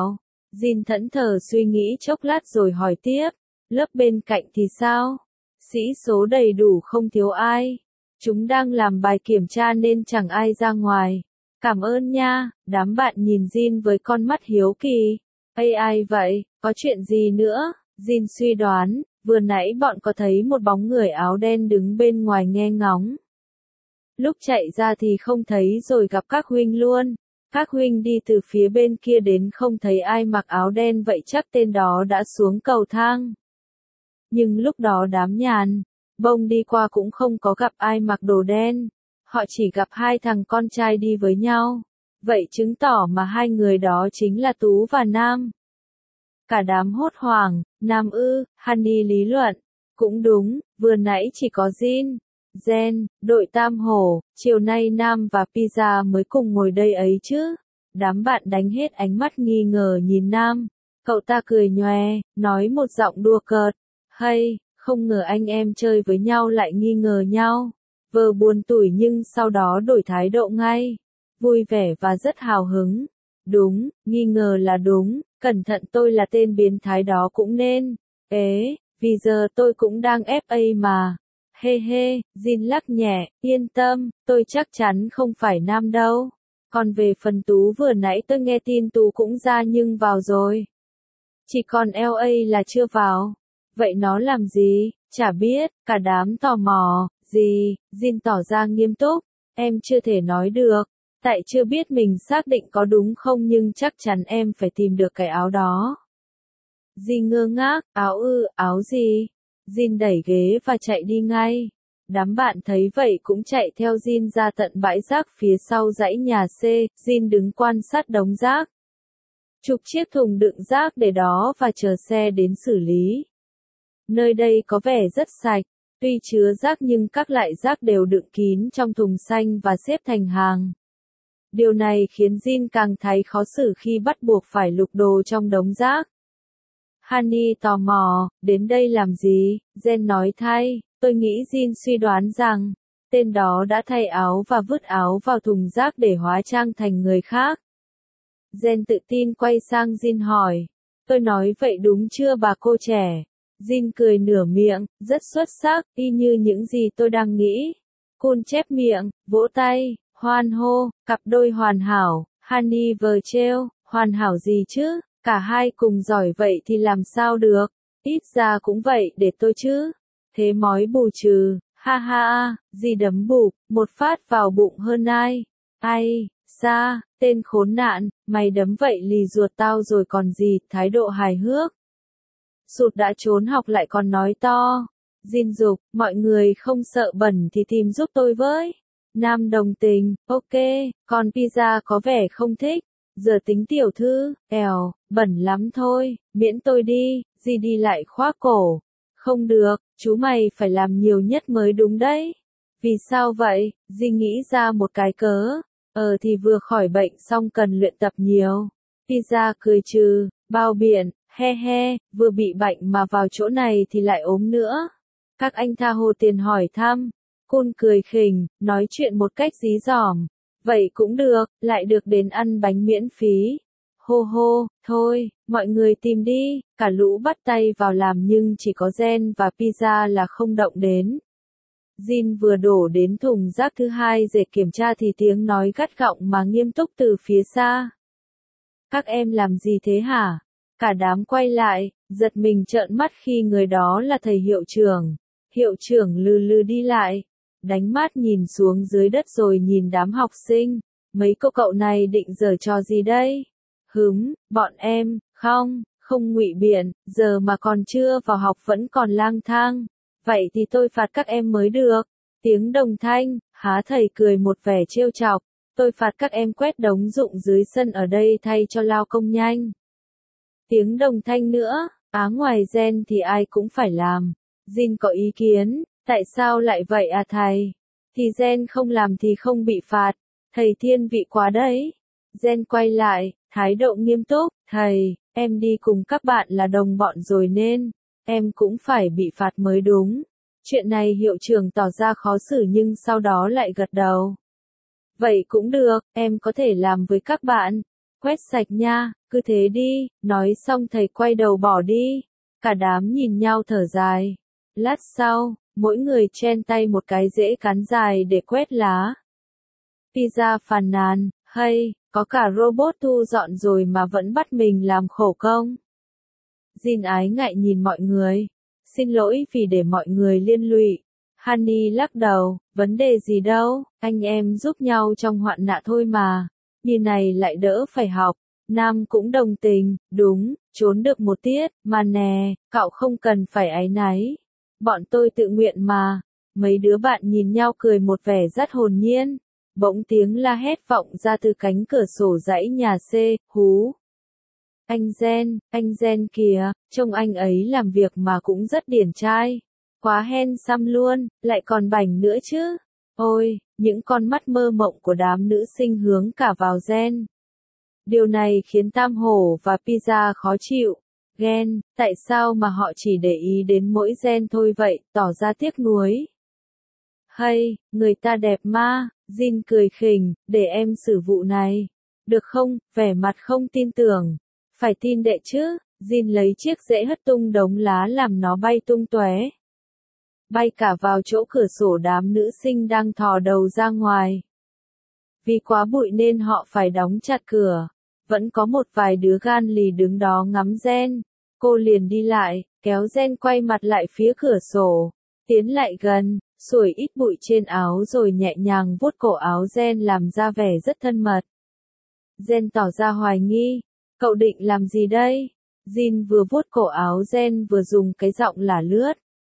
Jin thẫn thờ suy nghĩ chốc lát rồi hỏi tiếp, lớp bên cạnh thì sao? Sĩ số đầy đủ không thiếu ai. Chúng đang làm bài kiểm tra nên chẳng ai ra ngoài. Cảm ơn nha, đám bạn nhìn Jin với con mắt hiếu kỳ. Ây ai vậy, có chuyện gì nữa? Jin suy đoán, vừa nãy bọn có thấy một bóng người áo đen đứng bên ngoài nghe ngóng. Lúc chạy ra thì không thấy rồi gặp các huynh luôn. Các huynh đi từ phía bên kia đến không thấy ai mặc áo đen vậy chắc tên đó đã xuống cầu thang. Nhưng lúc đó đám nhàn, bông đi qua cũng không có gặp ai mặc đồ đen. Họ chỉ gặp hai thằng con trai đi với nhau. Vậy chứng tỏ mà hai người đó chính là Tú và Nam. Cả đám hốt hoảng, Nam ư, Honey lý luận. Cũng đúng, vừa nãy chỉ có Jin, Jen, đội tam hổ, chiều nay Nam và Pizza mới cùng ngồi đây ấy chứ. Đám bạn đánh hết ánh mắt nghi ngờ nhìn Nam. Cậu ta cười nhòe, nói một giọng đùa cợt. Hay, không ngờ anh em chơi với nhau lại nghi ngờ nhau. Vờ buồn tủi nhưng sau đó đổi thái độ ngay. Vui vẻ và rất hào hứng. Đúng, nghi ngờ là đúng, cẩn thận tôi là tên biến thái đó cũng nên. Ế, vì giờ tôi cũng đang ép a mà. Hê hê, Jin lắc nhẹ, yên tâm, tôi chắc chắn không phải Nam đâu. Còn về phần Tú vừa nãy tôi nghe tin Tú cũng ra nhưng vào rồi. Chỉ còn lờ a là chưa vào. Vậy nó làm gì? Chả biết, cả đám tò mò. Gì? Jin tỏ ra nghiêm túc. Em chưa thể nói được. Tại chưa biết mình xác định có đúng không nhưng chắc chắn em phải tìm được cái áo đó. Jin ngơ ngác, áo ư, áo gì? Jin đẩy ghế và chạy đi ngay. Đám bạn thấy vậy cũng chạy theo Jin ra tận bãi rác phía sau dãy nhà C. Jin đứng quan sát đống rác. Chục chiếc thùng đựng rác để đó và chờ xe đến xử lý. Nơi đây có vẻ rất sạch. Tuy chứa rác nhưng các loại rác đều đựng kín trong thùng xanh và xếp thành hàng. Điều này khiến Jin càng thấy khó xử khi bắt buộc phải lục đồ trong đống rác. Honey tò mò, đến đây làm gì? Jen nói thay, tôi nghĩ Jin suy đoán rằng, tên đó đã thay áo và vứt áo vào thùng rác để hóa trang thành người khác. Jen tự tin quay sang Jin hỏi, tôi nói vậy đúng chưa bà cô trẻ? Jin cười nửa miệng, rất xuất sắc, y như những gì tôi đang nghĩ. Cool chép miệng, vỗ tay, hoan hô, cặp đôi hoàn hảo, Honey vờ trêu, hoàn hảo gì chứ, cả hai cùng giỏi vậy thì làm sao được, ít ra cũng vậy để tôi chứ. Thế mói bù trừ, ha ha, gì đấm bụp, một phát vào bụng hơn ai. Ai, xa, tên khốn nạn, mày đấm vậy lì ruột tao rồi còn gì, thái độ hài hước. Sụt đã trốn học lại còn nói to. Jin dục, mọi người không sợ bẩn thì tìm giúp tôi với. Nam đồng tình, ok, còn pizza có vẻ không thích. Giờ tính tiểu thư, èo, bẩn lắm thôi, miễn tôi đi, Di đi lại khoác cổ. Không được, chú mày phải làm nhiều nhất mới đúng đấy. Vì sao vậy? Di nghĩ ra một cái cớ. Ờ thì vừa khỏi bệnh xong cần luyện tập nhiều. Pizza cười trừ, bao biện, he he, vừa bị bệnh mà vào chỗ này thì lại ốm nữa. Các anh tha hồ tiền hỏi thăm. Cun cười khỉnh, nói chuyện một cách dí dỏm. Vậy cũng được, lại được đến ăn bánh miễn phí. Hô hô, thôi, mọi người tìm đi, cả lũ bắt tay vào làm nhưng chỉ có Jen và Pizza là không động đến. Jin vừa đổ đến thùng rác thứ hai để kiểm tra thì tiếng nói gắt gỏng mà nghiêm túc từ phía xa. Các em làm gì thế hả? Cả đám quay lại, giật mình trợn mắt khi người đó là thầy hiệu trưởng. Hiệu trưởng lừ lừ đi lại, đánh mắt nhìn xuống dưới đất rồi nhìn đám học sinh. Mấy cô cậu này định giở trò gì đây? Hứng, bọn em, không, không ngụy biện, giờ mà còn chưa vào học vẫn còn lang thang. Vậy thì tôi phạt các em mới được. Tiếng đồng thanh, há thầy cười một vẻ trêu chọc. Tôi phạt các em quét đống rụng dưới sân ở đây thay cho lao công nhanh. Tiếng đồng thanh nữa, á ngoài Jen thì ai cũng phải làm. Jin có ý kiến, tại sao lại vậy à thầy? Thì Jen không làm thì không bị phạt. Thầy thiên vị quá đấy. Jen quay lại, thái độ nghiêm túc, thầy, em đi cùng các bạn là đồng bọn rồi nên, em cũng phải bị phạt mới đúng. Chuyện này hiệu trưởng tỏ ra khó xử nhưng sau đó lại gật đầu. Vậy cũng được, em có thể làm với các bạn. Quét sạch nha, cứ thế đi, nói xong thầy quay đầu bỏ đi. Cả đám nhìn nhau thở dài. Lát sau, mỗi người chen tay một cái rễ cán dài để quét lá. Pizza phàn nàn, hay, có cả robot thu dọn rồi mà vẫn bắt mình làm khổ công. Jin ái ngại nhìn mọi người. Xin lỗi vì để mọi người liên lụy. Honey lắc đầu, vấn đề gì đâu, anh em giúp nhau trong hoạn nạn thôi mà. Như này lại đỡ phải học. Nam cũng đồng tình, đúng, trốn được một tiết, mà nè, cậu không cần phải áy náy. Bọn tôi tự nguyện mà. Mấy đứa bạn nhìn nhau cười một vẻ rất hồn nhiên. Bỗng tiếng la hét vọng ra từ cánh cửa sổ dãy nhà C, hú. Anh Gen, anh Gen kìa, trông anh ấy làm việc mà cũng rất điển trai. Quá handsome luôn, lại còn bảnh nữa chứ. Ôi, những con mắt mơ mộng của đám nữ sinh hướng cả vào Gen. Điều này khiến Tam Hổ và Pizza khó chịu. Gen, tại sao mà họ chỉ để ý đến mỗi Gen thôi vậy, tỏ ra tiếc nuối. Hay, người ta đẹp ma, Jin cười khỉnh, để em xử vụ này. Được không, vẻ mặt không tin tưởng. Phải tin đệ chứ, Jin lấy chiếc rễ hất tung đống lá làm nó bay tung tóe. Bay cả vào chỗ cửa sổ đám nữ sinh đang thò đầu ra ngoài. Vì quá bụi nên họ phải đóng chặt cửa. Vẫn có một vài đứa gan lì đứng đó ngắm Gen. Cô liền đi lại, kéo Gen quay mặt lại phía cửa sổ. Tiến lại gần, sủi ít bụi trên áo rồi nhẹ nhàng vuốt cổ áo Gen làm ra vẻ rất thân mật. Gen tỏ ra hoài nghi. Cậu định làm gì đây? Jin vừa vuốt cổ áo Gen vừa dùng cái giọng lả lướt.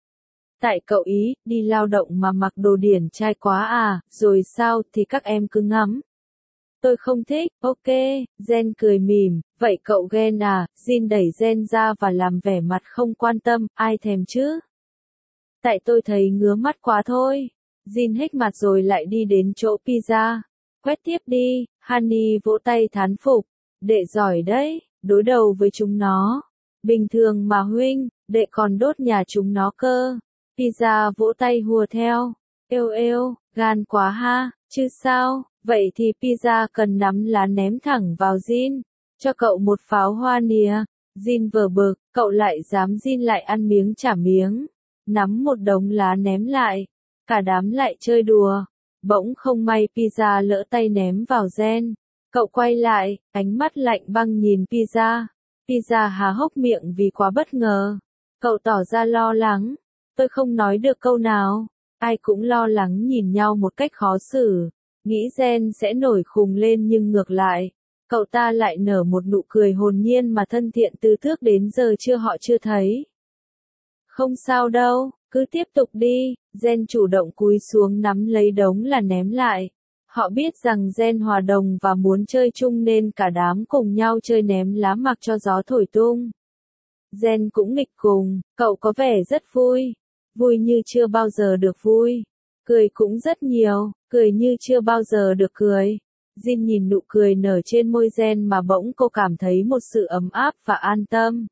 Tại cậu ý, đi lao động mà mặc đồ điển trai quá à, rồi sao thì các em cứ ngắm. Tôi không thích, ok, Gen cười mỉm, vậy cậu ghen à, Jin đẩy Gen ra và làm vẻ mặt không quan tâm, ai thèm chứ. Tại tôi thấy ngứa mắt quá thôi. Jin hếch mặt rồi lại đi đến chỗ pizza. Quét tiếp đi, Honey vỗ tay thán phục. Đệ giỏi đấy, đối đầu với chúng nó. Bình thường mà huynh, đệ còn đốt nhà chúng nó cơ. Pizza vỗ tay hùa theo. Êu êu, gan quá ha, chứ sao, vậy thì pizza cần nắm lá ném thẳng vào Jin. Cho cậu một pháo hoa nìa. Jin vờ bực, cậu lại dám Jin lại ăn miếng trả miếng. Nắm một đống lá ném lại. Cả đám lại chơi đùa. Bỗng không may pizza lỡ tay ném vào Gen. Cậu quay lại, ánh mắt lạnh băng nhìn pizza. Pizza há hốc miệng vì quá bất ngờ. Cậu tỏ ra lo lắng. Tôi không nói được câu nào. Ai cũng lo lắng nhìn nhau một cách khó xử. Nghĩ Gen sẽ nổi khùng lên nhưng ngược lại. Cậu ta lại nở một nụ cười hồn nhiên mà thân thiện từ trước đến giờ chưa họ chưa thấy. Không sao đâu, cứ tiếp tục đi. Gen chủ động cúi xuống nắm lấy đống là ném lại. Họ biết rằng Gen hòa đồng và muốn chơi chung nên cả đám cùng nhau chơi ném lá mặc cho gió thổi tung. Gen cũng nghịch cùng, cậu có vẻ rất vui. Vui như chưa bao giờ được vui. Cười cũng rất nhiều, cười như chưa bao giờ được cười. Jin nhìn nụ cười nở trên môi Gen mà bỗng cô cảm thấy một sự ấm áp và an tâm.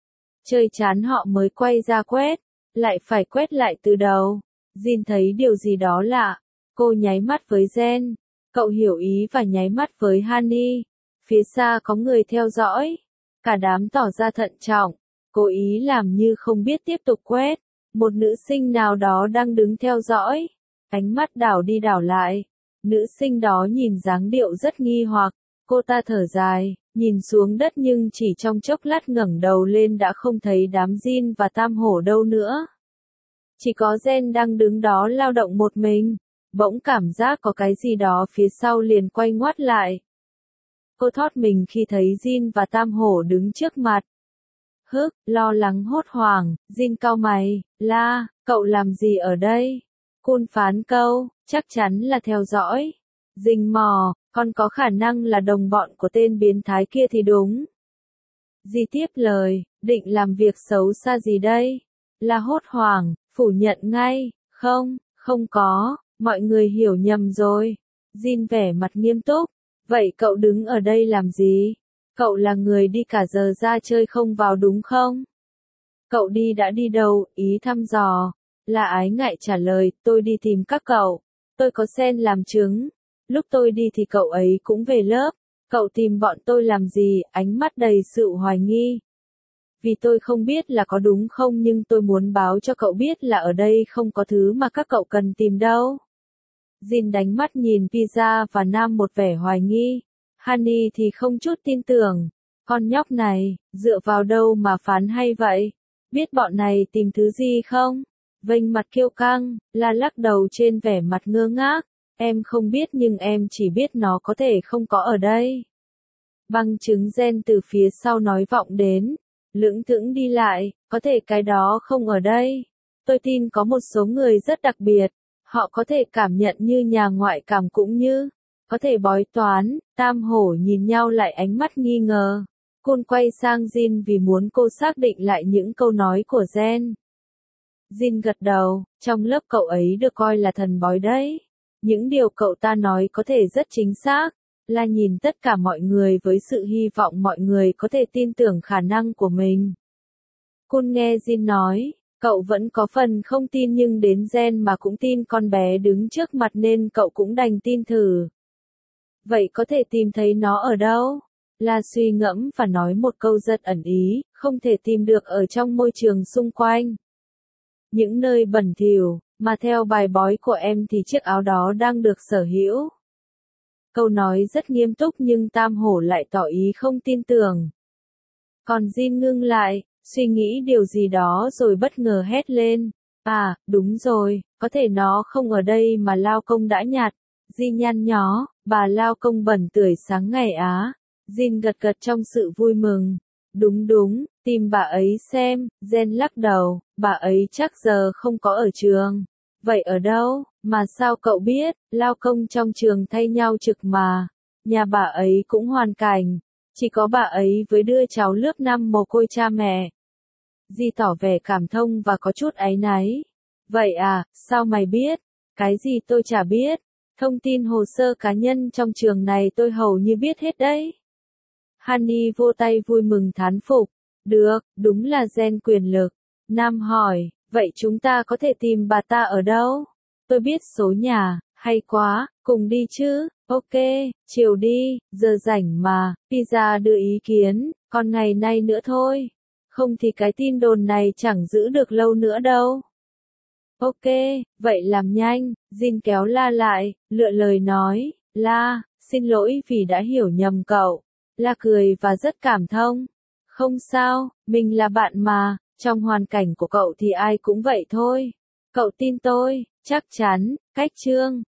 Chơi chán họ mới quay ra quét, lại phải quét lại từ đầu. Jin thấy điều gì đó lạ. Cô nháy mắt với Gen. Cậu hiểu ý và nháy mắt với Honey. Phía xa có người theo dõi. Cả đám tỏ ra thận trọng. Cố ý làm như không biết tiếp tục quét. Một nữ sinh nào đó đang đứng theo dõi. Ánh mắt đảo đi đảo lại. Nữ sinh đó nhìn dáng điệu rất nghi hoặc. Cô ta thở dài, nhìn xuống đất nhưng chỉ trong chốc lát ngẩng đầu lên đã không thấy đám Jin và Tam Hổ đâu nữa. Chỉ có Gen đang đứng đó lao động một mình. Bỗng cảm giác có cái gì đó phía sau liền quay ngoắt lại. Cô thót mình khi thấy Jin và Tam Hổ đứng trước mặt. Hức, lo lắng hốt hoảng, Jin cau mày, la, cậu làm gì ở đây? Cun phán câu, chắc chắn là theo dõi. Rình mò, con có khả năng là đồng bọn của tên biến thái kia thì đúng. Di tiếp lời, định làm việc xấu xa gì đây? La hốt hoảng, phủ nhận ngay, không, không có, mọi người hiểu nhầm rồi. Jin vẻ mặt nghiêm túc, vậy cậu đứng ở đây làm gì? Cậu là người đi cả giờ ra chơi không vào đúng không? Cậu đi đã đi đâu, ý thăm dò. Là ái ngại trả lời, tôi đi tìm các cậu. Tôi có sen làm chứng. Lúc tôi đi thì cậu ấy cũng về lớp. Cậu tìm bọn tôi làm gì? Ánh mắt đầy sự hoài nghi. Vì tôi không biết là có đúng không nhưng tôi muốn báo cho cậu biết là ở đây không có thứ mà các cậu cần tìm đâu. Jin đánh mắt nhìn Pizza và Nam một vẻ hoài nghi. Honey thì không chút tin tưởng. Con nhóc này, dựa vào đâu mà phán hay vậy? Biết bọn này tìm thứ gì không? Vênh mặt kiêu căng, La lắc đầu trên vẻ mặt ngơ ngác. Em không biết nhưng em chỉ biết nó có thể không có ở đây. Băng chứng gen từ phía sau nói vọng đến. Lững thững đi lại, có thể cái đó không ở đây. Tôi tin có một số người rất đặc biệt. Họ có thể cảm nhận như nhà ngoại cảm cũng như có thể bói toán. Tam hổ nhìn nhau lại ánh mắt nghi ngờ. Côn quay sang Jin vì muốn cô xác định lại những câu nói của Gen. Jin gật đầu, trong lớp cậu ấy được coi là thần bói đấy. Những điều cậu ta nói có thể rất chính xác. La nhìn tất cả mọi người với sự hy vọng mọi người có thể tin tưởng khả năng của mình. Côn nghe Jin nói, cậu vẫn có phần không tin nhưng đến Gen mà cũng tin con bé đứng trước mặt nên cậu cũng đành tin thử. Vậy có thể tìm thấy nó ở đâu? La suy ngẫm và nói một câu rất ẩn ý, không thể tìm được ở trong môi trường xung quanh. Những nơi bẩn thỉu, mà theo bài bói của em thì chiếc áo đó đang được sở hữu. Câu nói rất nghiêm túc nhưng Tam Hổ lại tỏ ý không tin tưởng. Còn Jin ngưng lại, suy nghĩ điều gì đó rồi bất ngờ hét lên. À, đúng rồi, có thể nó không ở đây mà Lao Công đã nhặt. Di nhăn nhó, bà Lao Công bẩn tươi sáng ngày á. Jin gật gật trong sự vui mừng. Đúng đúng, tìm bà ấy xem. Gen lắc đầu, bà ấy chắc giờ không có ở trường. Vậy ở đâu? Mà sao cậu biết? Lao Công trong trường thay nhau trực mà. Nhà bà ấy cũng hoàn cảnh. Chỉ có bà ấy với đứa cháu lớp năm mồ côi cha mẹ. Di tỏ vẻ cảm thông và có chút áy náy. Vậy à, sao mày biết? Cái gì tôi chả biết. Thông tin hồ sơ cá nhân trong trường này tôi hầu như biết hết đấy. Honey vô tay vui mừng thán phục. Được, đúng là gen quyền lực. Nam hỏi, vậy chúng ta có thể tìm bà ta ở đâu? Tôi biết số nhà, hay quá, cùng đi chứ, ok, chiều đi, giờ rảnh mà, Pizza đưa ý kiến, còn ngày nay nữa thôi. Không thì cái tin đồn này chẳng giữ được lâu nữa đâu. Ok, vậy làm nhanh, Jin kéo La lại, lựa lời nói, La, xin lỗi vì đã hiểu nhầm cậu. La cười và rất cảm thông. Không sao, mình là bạn mà, trong hoàn cảnh của cậu thì ai cũng vậy thôi. Cậu tin tôi, chắc chắn, cách chương.